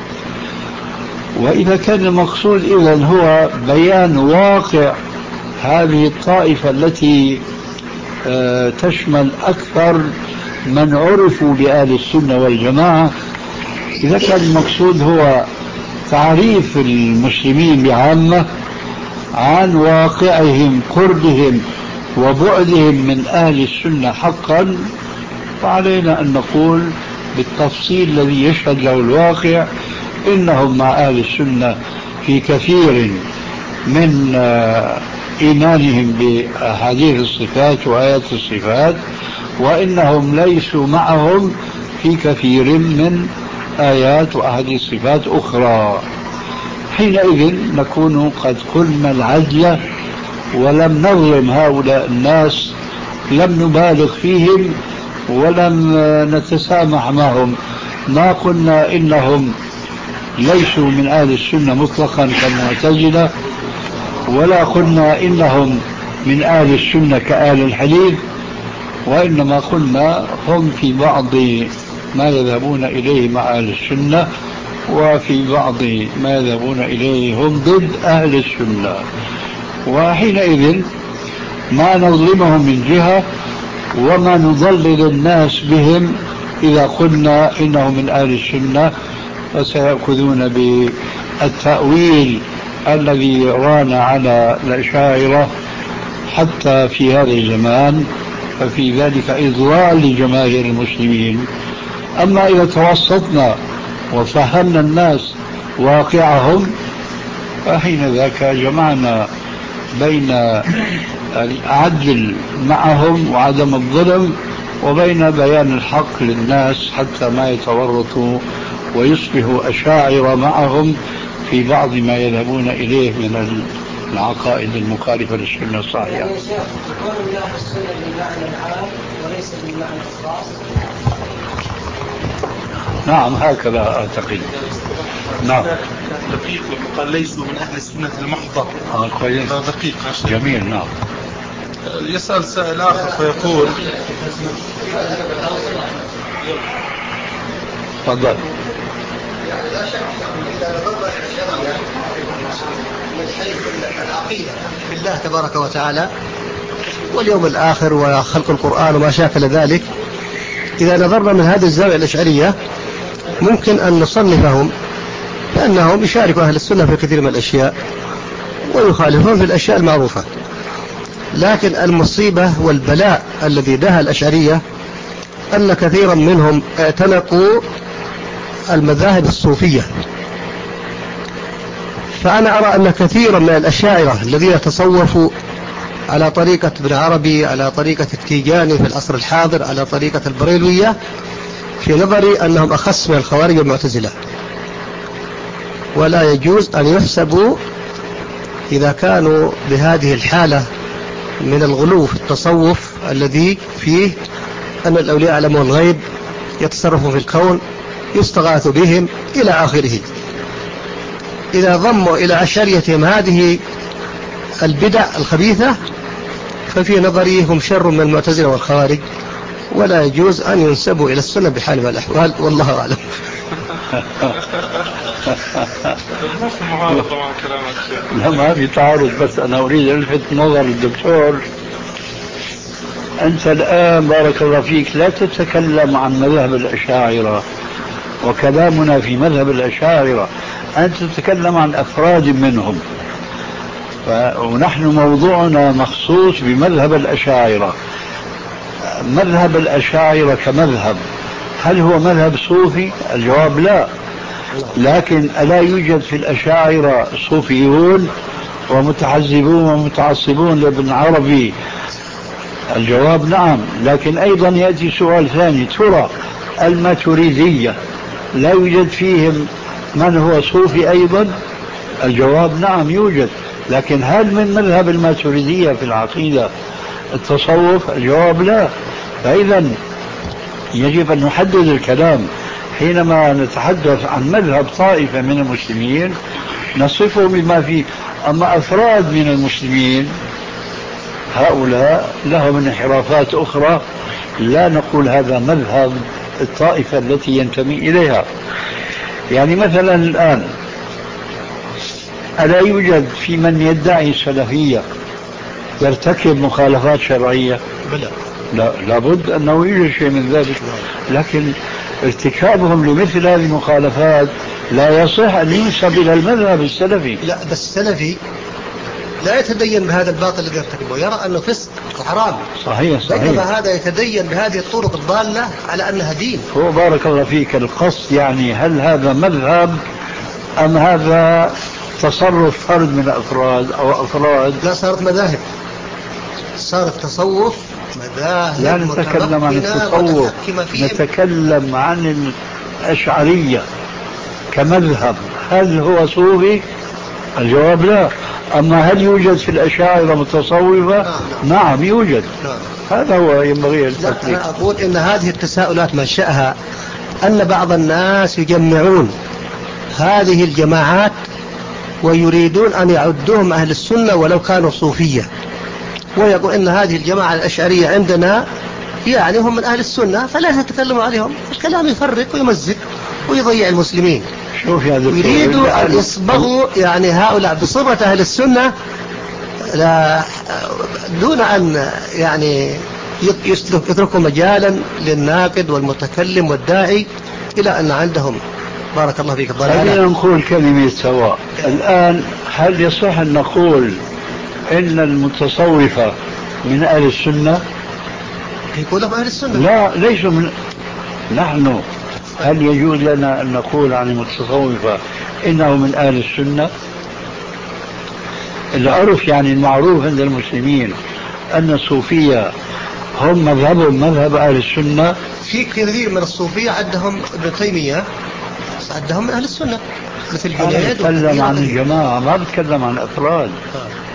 وإذا كان المقصود إذن هو بيان واقع هذه الطائفة التي تشمل أكثر من عرفوا بأهل السنة والجماعة، إذا كان المقصود هو تعريف المسلمين بعامة عن واقعهم قربهم وبعدهم من أهل السنة حقا، فعلينا أن نقول بالتفصيل الذي يشهد له الواقع إنهم مع أهل السنة في كثير من إيمانهم بأحاديث الصفات وآيات الصفات، وإنهم ليسوا معهم في كثير من آيات وأحاديث صفات أخرى. حينئذ نكون قد قلنا العدل ولم نظلم هؤلاء الناس، لم نبالغ فيهم ولم نتسامح معهم. ما قلنا إنهم ليسوا من أهل السنة مطلقا كالمعتزلة، ولا قلنا إنهم من أهل السنة كأهل الحديث، وإنما قلنا هم في بعض ما يذهبون إليه مع أهل السنة، وفي بعض ما يذهبون إليه هم ضد أهل السنة. وحينئذ ما نظلمهم من جهة وما نضلل الناس بهم إذا قلنا إنهم من أهل السنة، فسيأخذون بالتأويل الذي ران على الأشاعرة حتى في هذا الزمان، ففي ذلك إضلال لجماهير المسلمين. أما إذا توسطنا وفهمنا الناس واقعهم، فحين ذاك جمعنا بين العدل معهم وعدم الظلم وبين بيان الحق للناس حتى ما يتورطوا ويصبحوا أشاعرة معهم في بعض ما يذهبون إليه من العقائد المخالفة للسنة الصحيحة. يعني يا شيخ يكون من أهل السنة بالمعنى العام وليس بالمعنى الخاص. نعم هكذا أعتقد. نعم دقيق قال ليسوا من أهل السنة المحضة. آه كويس. دقيق جميل. نعم. يسأل سائل آخر فيقول تفضل. لا شك إذا نظرنا إلى الشرع من حيث العقيدة بالله تبارك وتعالى واليوم الآخر وخلق القرآن وما شاكل ذلك، إذا نظرنا من هذه الزاوية الأشعرية ممكن أن نصنفهم لأنهم يشاركوا أهل السنة في كثير من الأشياء ويخالفون في الأشياء المعروفة. لكن المصيبة والبلاء الذي دها الأشعرية أن كثيرا منهم اعتنقوا المذاهب الصوفية. فأنا أرى أن كثيرا من الأشاعرة الذين تصوفوا على طريقة ابن عربي، على طريقة التيجاني في العصر الحاضر، على طريقة البريلوية، في نظري أنهم أخص من الخوارج والمعتزلة، ولا يجوز أن يحسبوا إذا كانوا بهذه الحالة من الغلو في التصوف الذي فيه أن الأولياء يعلمون الغيب، يتصرفوا في الكون، يستغاث بهم إلى آخره. إذا ضموا إلى أشعريتهم هذه البدع الخبيثة ففي نظري هم شر من المعتزلة والخوارج، ولا يجوز أن ينسبوا إلى السنة بحال من الأحوال، والله أعلم. لا ما في تعارض، بس أنا أريد ألفت نظر الدكتور. أنت الآن بارك الله فيك لا تتكلم عن مذهب الأشاعرة وكلامنا في مذهب الأشاعرة، أنت تتكلم عن أفراد منهم، ونحن موضوعنا مخصوص بمذهب الأشاعرة. مذهب الأشاعرة كمذهب هل هو مذهب صوفي؟ الجواب لا. لكن ألا يوجد في الأشاعرة صوفيون ومتحزبون ومتعصبون لابن عربي؟ الجواب نعم. لكن أيضا يأتي سؤال ثاني، ترى الماتريدية لا يوجد فيهم من هو صوفي أيضا؟ الجواب نعم يوجد. لكن هل من مذهب الماتريدية في العقيدة التصوف؟ الجواب لا. فإذا يجب أن نحدد الكلام. حينما نتحدث عن مذهب طائفة من المسلمين نصفه بما فيه. أما أفراد من المسلمين هؤلاء لهم انحرافات أخرى، لا نقول هذا مذهب الطائفة التي ينتمي إليها. يعني مثلا الآن ألا يوجد في من يدعي السلفية يرتكب مخالفات شرعية؟ بلى. لا، لابد أنه يوجد شيء من ذلك. لكن ارتكابهم لمثل هذه المخالفات لا يصح أن ينسب إلى المذهب السلفي. لا، بس السلفي لا يتدين بهذا الباطل الذي يرتكبه، يرى أنه فسق وحرام. صحيح صحيح. بينما هذا يتدين بهذه الطرق الضالة على أنها دين. هو بارك الله فيك القصد يعني هل هذا مذهب أم هذا تصرف فرد من الأفراد أو أفراد؟ لا، صارت مذاهب، صار التصوف مذاهب. لا نتكلم عن التصوف، نتكلم عن الأشعرية كمذهب. هل هو صوفي؟ الجواب لا. أما هل يوجد في الأشاعرة متصوفة؟ نعم, نعم يوجد. نعم. هذا هو ينبغي التفريق. أنا أقول إن هذه التساؤلات منشأها أن بعض الناس يجمعون هذه الجماعات ويريدون أن يعدوهم أهل السنة ولو كانوا صوفية، ويقول إن هذه الجماعة الأشعرية عندنا يعني هم من أهل السنة فلا تتكلموا عليهم. الكلام يفرق ويمزق ويضيع المسلمين. شوف يا دكتور، يريدوا أن يصبغوا يعني هؤلاء بصفة أهل السنة لا دون أن يعني يتركوا مجالا للناقد والمتكلم والداعي إلى أن عندهم بارك الله فيك ضلالة. خلينا نقول كلمة سواء. الآن هل يصح أن نقول إن المتصوفة من أهل السنة؟ يقولوا أهل السنة. لا، ليسوا من. نحن هل يجوز لنا أن نقول عن المتصوفة إنه من أهل السنة؟ العرف يعني المعروف عند المسلمين أن الصوفية هم مذهبهم مذهب أهل السنة. في كثير من الصوفية عدهم ابن تيمية عدهم من أهل السنة مثل جنيد. أنا بتكلم عن الجماعة، ما بتكلم عن أفراد.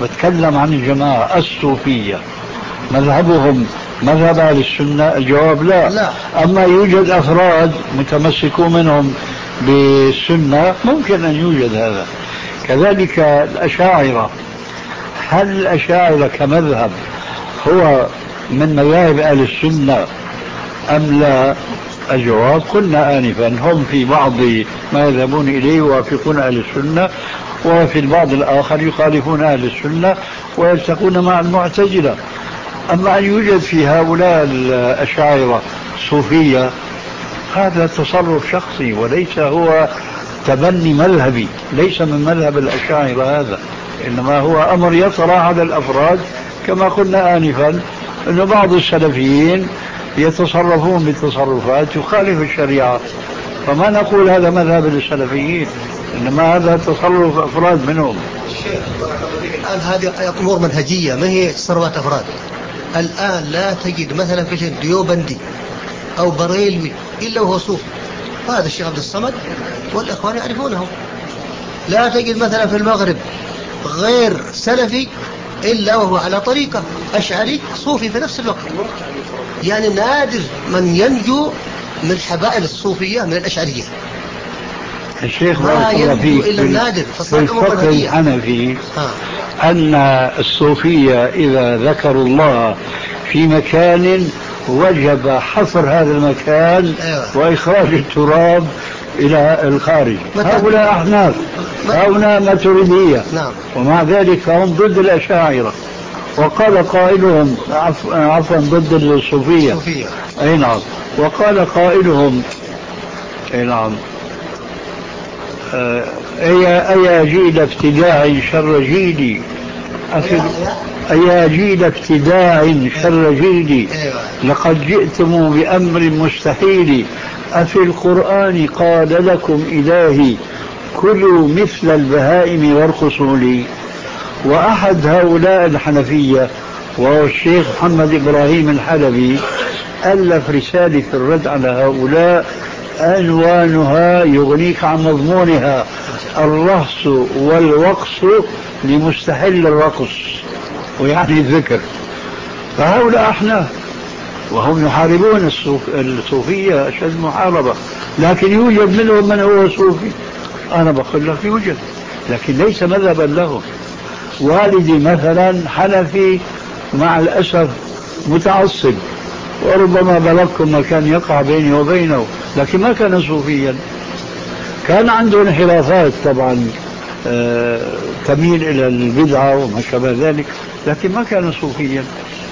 بتكلم عن الجماعة الصوفية مذهبهم مذهب أهل السنة؟ الجواب لا. لا. أما يوجد أفراد متمسكون منهم بالسنة ممكن أن يوجد هذا. كذلك الأشاعرة، هل الأشاعرة كمذهب هو من مذاهب أهل السنة أم لا؟ الجواب قلنا آنفا هم في بعض ما يذهبون إليه يوافقون أهل السنة، وفي البعض الآخر يخالفون أهل السنة ويلتقون مع المعتزلة. أما أن يوجد في هؤلاء الأشاعرة صوفية هذا تصرف شخصي وليس هو تبني مذهبي، ليس من مذهب الأشاعرة هذا، إنما هو أمر يطرأ على الأفراد كما قلنا آنفا أن بعض السلفيين يتصرفون بتصرفات تخالف الشريعة، فما نقول هذا مذهب السلفيين، إنما هذا تصرف أفراد منهم. الآن هذه أمور منهجية ما هي تصرفات أفراد. الآن لا تجد مثلا في شيء ديوبندي أو بريلوي إلا وهو صوفي، هذا الشيخ عبد الصمد والإخوان يعرفونه. لا تجد مثلا في المغرب غير سلفي إلا وهو على طريقة أشعري صوفي في نفس الوقت. يعني نادر من ينجو من حبائل الصوفية من الأشعرية. الشيخ ما ينجو إلا النادر. في الفقه الحنفي أن الصوفية إذا ذكروا الله في مكان وجب حصر هذا المكان وإخراج التراب إلى الخارج. هؤلاء أحناف، هؤلاء ماتريدية، ومع ذلك فهم ضد الأشاعرة. وقال قائلهم عفوا ضد الصوفية، أي نعم، وقال قائلهم أي نعم أي جيل ابتداع شر جيلي أي جيل ابتداع شر جيلي لقد جئتم بأمر مستحيل أفي القرآن قال لكم إلهي كلوا مثل البهائم وارقصوا لي. وأحد هؤلاء الحنفية وهو الشيخ محمد إبراهيم الحلبي ألف رسالة في الرد على هؤلاء عنوانها يغنيك عن مضمونها: الرقص والوقص لمستحل الرقص، ويعني الذكر. فهؤلاء أحناف وهم يحاربون الصوفية أشد محاربة، لكن يوجد منهم من هو صوفي. أنا بقول لك يوجد، لكن ليس مذهبا لهم. والدي مثلا حنفي مع الأسف متعصب، وربما بلغكم ما كان يقع بيني وبينه، لكن ما كان صوفيا. كان عنده انحرافات طبعا آه تميل إلى البدعة وما شابه ذلك، لكن ما كان صوفيا.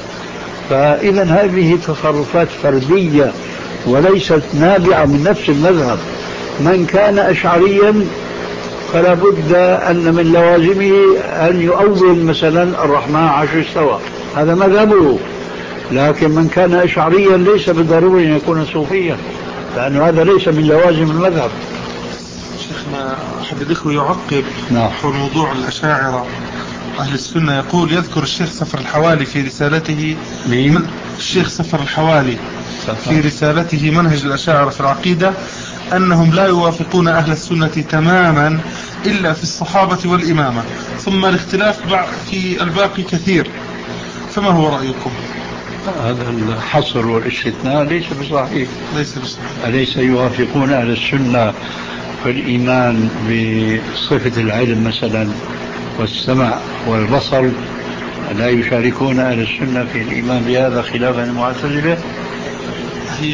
فإذا هذه تصرفات فردية وليست نابعة من نفس المذهب. من كان أشعريا فلا بد أن من لوازمه أن يؤول مثلا الرحمن عشر استوى، هذا مذهبه. لكن من كان أشعريا ليس بالضروري أن يكون صوفيا، لأن هذا ليس من لوازم المذهب. شيخنا أحد الإخوة يعقب نعم. حول موضوع الأشاعرة أهل السنة، يقول يذكر الشيخ صفر الحوالي في رسالته من الشيخ صفر الحوالي في رسالته منهج الأشاعرة في العقيدة أنهم لا يوافقون أهل السنة تماما إلا في الصحابة والإمامة، ثم الاختلاف في الباقي كثير، فما هو رأيكم؟ هذا الحصر والاستثناء ليس بصحيح. ليس بصحيح. أليس يوافقون أهل السنة في الإيمان بصفة العلم مثلا والسمع والبصر؟ لا يشاركون أهل السنة في الإيمان بهذا خلافا المعتزلة؟ هي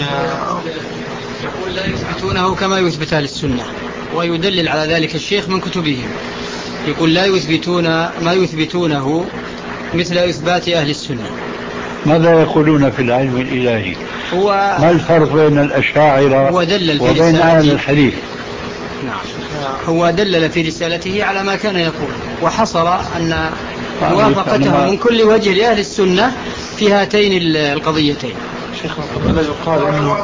يقول لا يثبتونه كما يثبت أهل السنة، ويدلل على ذلك الشيخ من كتبهم. يقول لا يثبتون ما يثبتونه مثل إثبات أهل السنة. ماذا يقولون في العلم الإلهي؟ هو ما الفرق بين الأشاعرة وبين أهل الحديث؟ نعم، هو دلل في رسالته على ما كان يقول، وحصر أن موافقته من كل وجه لأهل السنة في هاتين القضيتين. شيخ لا يقال انه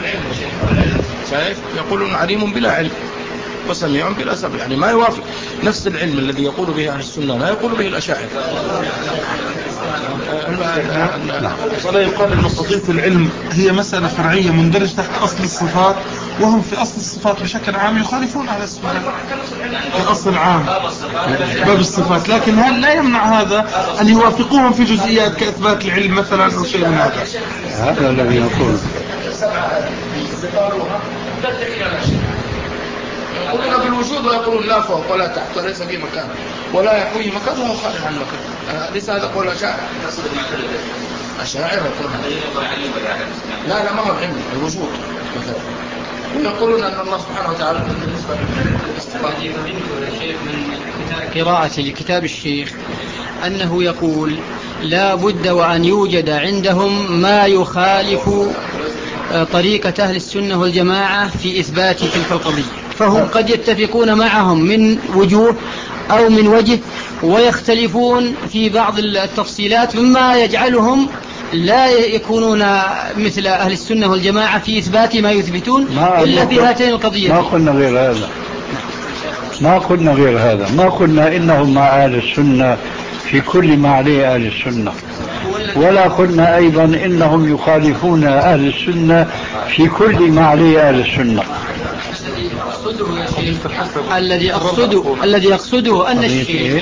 شايف يقولون عليم بلا علم وسميع بلا سمع، يعني ما يوافق نفس العلم الذي يقول به اهل السنه لا يقول به الاشاعره. ولا يقال ان قضيه العلم هي مساله فرعيه مندرجه تحت اصل الصفات وهم في أصل الصفات بشكل عام يخالفون أهل السنة في أصل عام باب الصفات، لكن هل لا يمنع هذا أن يوافقوهم في جزئيات كإثبات العلم مثلا أو شيء من هذا؟ هذا الذي يقول يقولون بالوجود ويقولون لا فوق ولا تحت وليس في مكان ولا يحوي مكان وهو خارج عن مكان. ليس هذا قول أشاعرة؟ أشاعرة يقولون لا لا ما هو العلم الوجود مثلا. ويقولون أن الله سبحانه وتعالى بالنسبة من قراءة لكتاب الشيخ أنه يقول لا بد وأن يوجد عندهم ما يخالف طريقة أهل السنة والجماعة في إثبات تلك القضية، فهم قد يتفقون معهم من وجوه أو من وجه ويختلفون في بعض التفصيلات مما يجعلهم لا يكونون مثل أهل السنة والجماعة في إثبات ما يثبتون إلا في هاتين القضيتين. ما قلنا غير هذا ما قلنا غير هذا ما قلنا إنهم مع أهل السنة في كل ما عليه أهل السنة، ولا قلنا أيضا إنهم يخالفون أهل السنة في كل ما عليه أهل السنة. الذي أقصده الذي يقصده أن الشيخ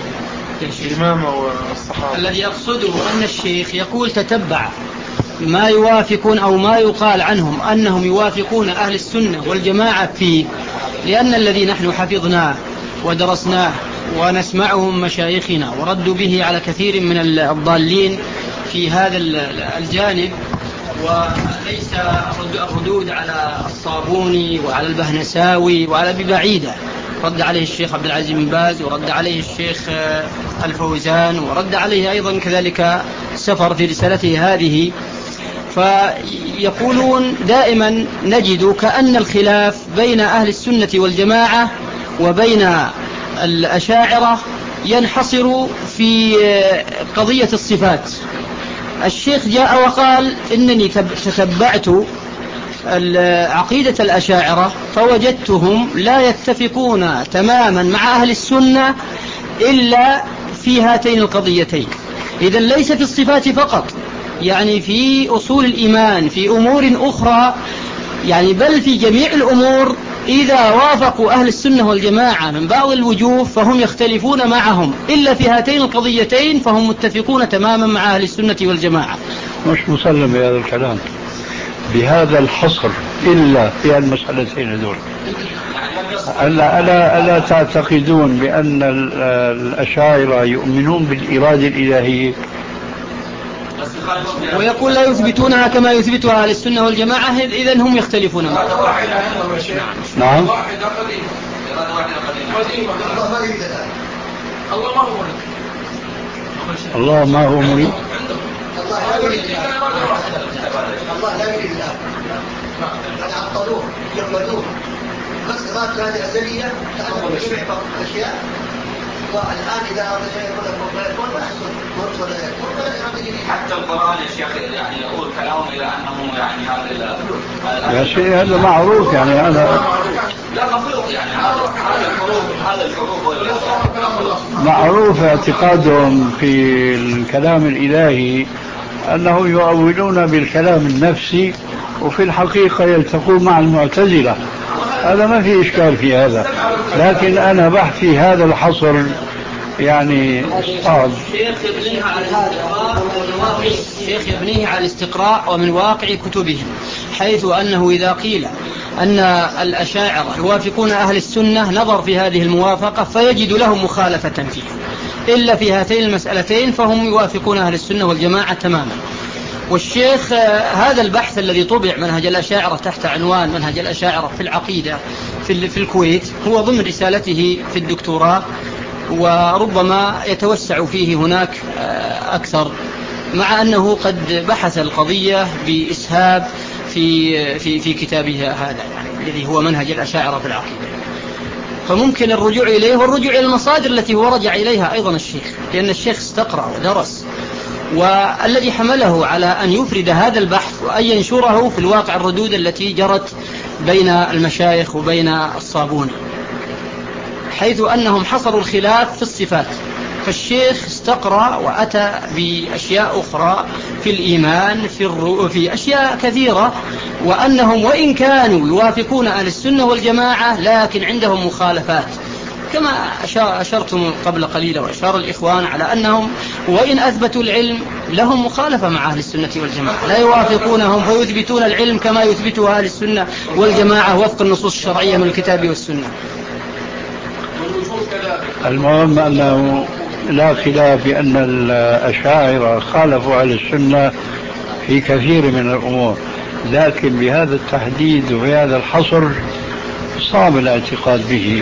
الذي يقصده أن الشيخ يقول تتبع ما يوافقون أو ما يقال عنهم أنهم يوافقون أهل السنة والجماعة فيه، لأن الذي نحن حفظناه ودرسناه ونسمعهم مشايخنا وردوا به على كثير من الضالين في هذا الجانب، وليس الردود على الصابوني وعلى البهنساوي وعلى ببعيدة، رد عليه الشيخ عبد العزيز بن باز ورد عليه الشيخ الفوزان ورد عليه أيضا كذلك سفر في رسالته هذه. فيقولون دائما نجد كأن الخلاف بين أهل السنة والجماعة وبين الأشاعرة ينحصر في قضية الصفات. الشيخ جاء وقال إنني تتبعت عقيدة الأشاعرة فوجدتهم لا يتفقون تماما مع أهل السنة إلا في هاتين القضيتين. إذن ليس في الصفات فقط، يعني في أصول الإيمان، في أمور أخرى، يعني بل في جميع الأمور إذا وافقوا أهل السنة والجماعة من بعض الوجوه فهم يختلفون معهم، إلا في هاتين القضيتين فهم متفقون تماما مع أهل السنة والجماعة. مش مسلم بهذا الكلام بهذا الحصر إلا في المسألتين دول. ألا, ألا, ألا تعتقدون بأن الأشاعرة يؤمنون بالإرادة الإلهية ويقول لا يثبتونها كما يثبتها أهل السنة والجماعة، إذن هم يختلفون معهم. نعم. الله ما هو مريد. الله لا يريد الله لا يريد الآن قد عطلوه يقبلوه بس إرادة هذه أزلية تأمر بجميع الأشياء، والآن إذا أراد شيء يقول لك ما يكون ولا يحصل ولا يكون ولا إرادة. حتى القرآن يا شيخ يعني يقول كلامهم إلى أنه يعني هذا يا شيء هذا معروف، يعني هذا لا مفروض يعني هذا الحروف هذا الحروف معروف اعتقادهم في الكلام الإلهي أنه يؤولون بالكلام النفسي وفي الحقيقة يلتقون مع المعتزلة. هذا ما في إشكال في هذا، لكن أنا بحثي هذا الحصر يعني صعب. الشيخ يبنيه على الاستقراء الشيخ يبنيه على الاستقراء ومن واقع كتبهم، حيث أنه إذا قيل أن الأشاعرة يوافقون أهل السنة نظر في هذه الموافقة فيجد لهم مخالفة فيها، إلا في هاتين المسألتين فهم يوافقون أهل السنة والجماعة تماما. والشيخ هذا البحث الذي طبع منهج الأشاعرة تحت عنوان منهج الأشاعرة في العقيدة في الكويت هو ضمن رسالته في الدكتوراه، وربما يتوسع فيه هناك أكثر، مع أنه قد بحث القضية بإسهاب في في في كتابه هذا يعني الذي هو منهج الأشاعرة في العقيدة. فممكن الرجوع إليه والرجوع إلى المصادر التي هو رجع إليها أيضا الشيخ، لأن الشيخ استقرأ ودرس، والذي حمله على أن يفرد هذا البحث وأن ينشره في الواقع الردود التي جرت بين المشايخ وبين الصابوني، حيث أنهم حصروا الخلاف في الصفات. فالشيخ استقرأ وأتى بأشياء أخرى في الإيمان في, الرو... في أشياء كثيرة وأنهم وإن كانوا يوافقون أهل السنة والجماعة لكن عندهم مخالفات، كما أشرتم قبل قليل وأشار الإخوان على أنهم وإن أثبتوا العلم لهم مخالفة مع أهل السنة والجماعة، لا يوافقونهم فيثبتون العلم كما يثبتها أهل السنة والجماعة وفق النصوص الشرعية من الكتاب والسنة. المهم أنه لا خلاف بأن الأشاعرة خالفوا أهل السنة في كثير من الأمور، لكن بهذا التحديد وبهذا الحصر صعب الاعتقاد به.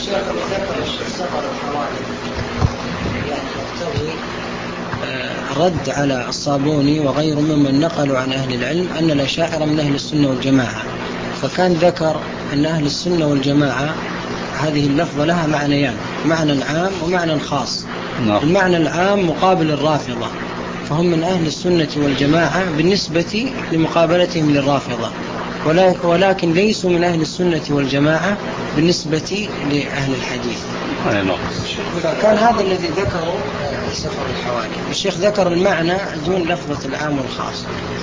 رد على الصابوني وغيره ممن نقلوا عن أهل العلم أن الأشاعرة من أهل السنة والجماعة، فكان ذكر أن أهل السنة والجماعة هذه اللفظة لها معنيان، معنى عام ومعنى خاص. نعم. المعنى العام مقابل الرافضة، فهم من أهل السنة والجماعة بالنسبة لمقابلتهم للرافضة، ولكن ليسوا من أهل السنة والجماعة بالنسبة لأهل الحديث. فكان هذا الذي ذكره سفر الحوالي. الشيخ ذكر المعنى دون لفظة العام والخاص.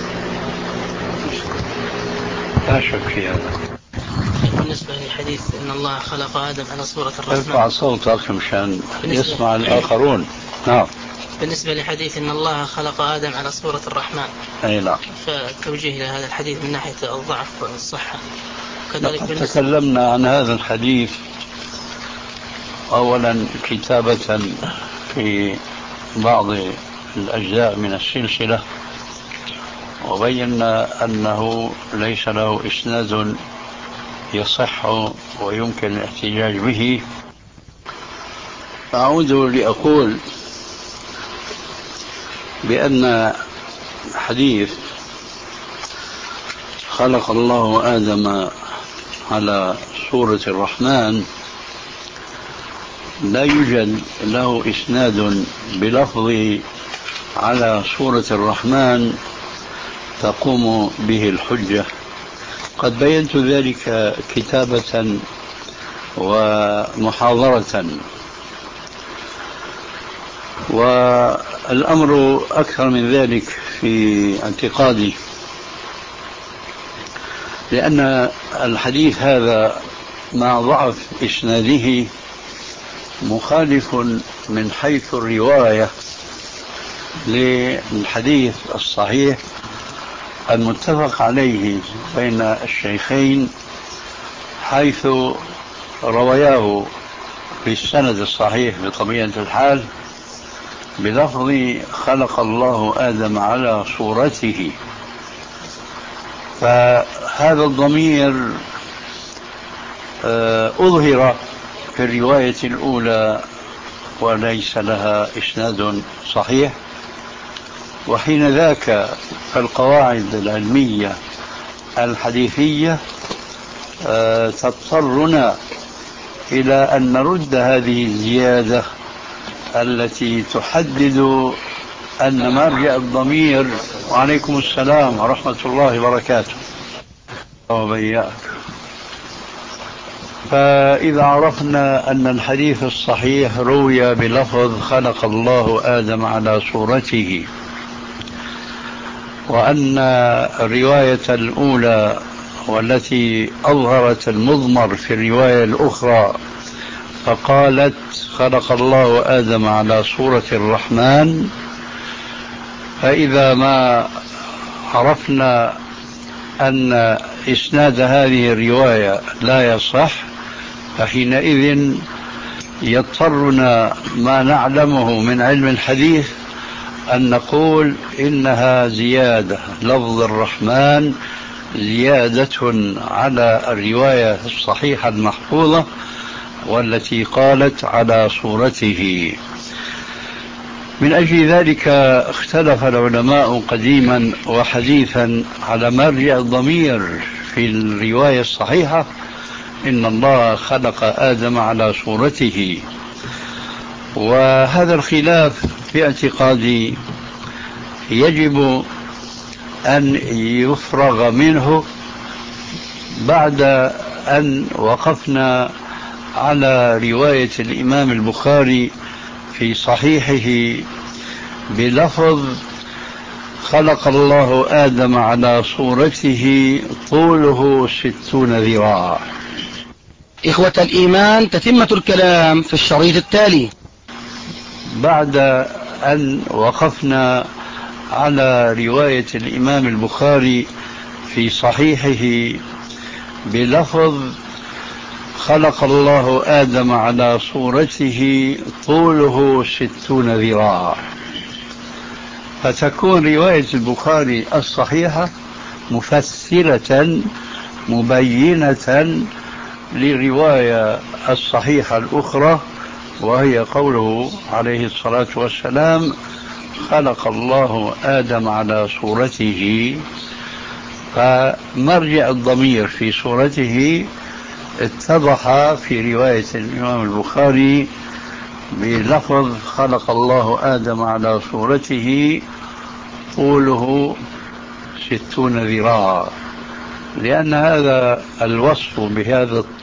لا شك في هذا. بالنسبة لحديث إن الله خلق آدم على صورة الرحمن. ارفع صوتك مشان يسمع الآخرون. نعم. بالنسبة لحديث إن الله خلق آدم على صورة الرحمن. أي نعم. فالتوجيه إلى هذا الحديث من ناحية الضعف والصحة. كذلك تكلمنا عن هذا الحديث أولا كتابة في بعض الأجزاء من السلسلة، وبينا أنه ليس له إسناد يصح ويمكن الاحتجاج به. أعود لأقول بأن حديث خلق الله آدم على صورة الرحمن لا يوجد له إسناد بلفظ على صورة الرحمن تقوم به الحجة. قد بينت ذلك كتابة ومحاضرة، والأمر أكثر من ذلك في اعتقادي، لأن الحديث هذا مع ضعف إسناده مخالف من حيث الرواية للحديث الصحيح المتفق عليه بين الشيخين، حيث رواياه بالسند الصحيح بطبيعة الحال بلفظ خلق الله آدم على صورته. فهذا الضمير أظهر في الرواية الأولى وليس لها إسناد صحيح، وحين ذاك فالقواعد العلمية الحديثية تضطرنا إلى أن نرد هذه الزيادة التي تحدد أن مرجع الضمير. وعليكم السلام ورحمة الله وبركاته. وبياك. فإذا عرفنا أن الحديث الصحيح روي بلفظ خلق الله آدم على صورته، وأن الرواية الأولى والتي أظهرت المضمر في الرواية الأخرى فقالت خلق الله آدم على صورة الرحمن، فإذا ما عرفنا أن إسناد هذه الرواية لا يصح، فحينئذ يضطرنا ما نعلمه من علم الحديث أن نقول إنها زيادة، لفظ الرحمن زيادة على الرواية الصحيحة المحفوظة والتي قالت على صورته. من أجل ذلك اختلف العلماء قديما وحديثا على مرجع الضمير في الرواية الصحيحة إن الله خلق آدم على صورته. وهذا الخلاف في اعتقادي يجب أن يفرغ منه بعد أن وقفنا على رواية الإمام البخاري في صحيحه بلفظ خلق الله آدم على صورته طوله ستون ذراع. إخوة الإيمان، تتمة الكلام في الشريط التالي. بعد أن وقفنا على رواية الإمام البخاري في صحيحه بلفظ خلق الله آدم على صورته طوله ستون ذراع، فتكون رواية البخاري الصحيحة مفسرة مبينة للرواية الصحيحة الأخرى، وهي قوله عليه الصلاة والسلام خلق الله آدم على صورته، فمرجع الضمير في صورته اتضح في رواية الإمام البخاري بلفظ خلق الله آدم على صورته طوله ستون ذراع، لأن هذا الوصف بهذا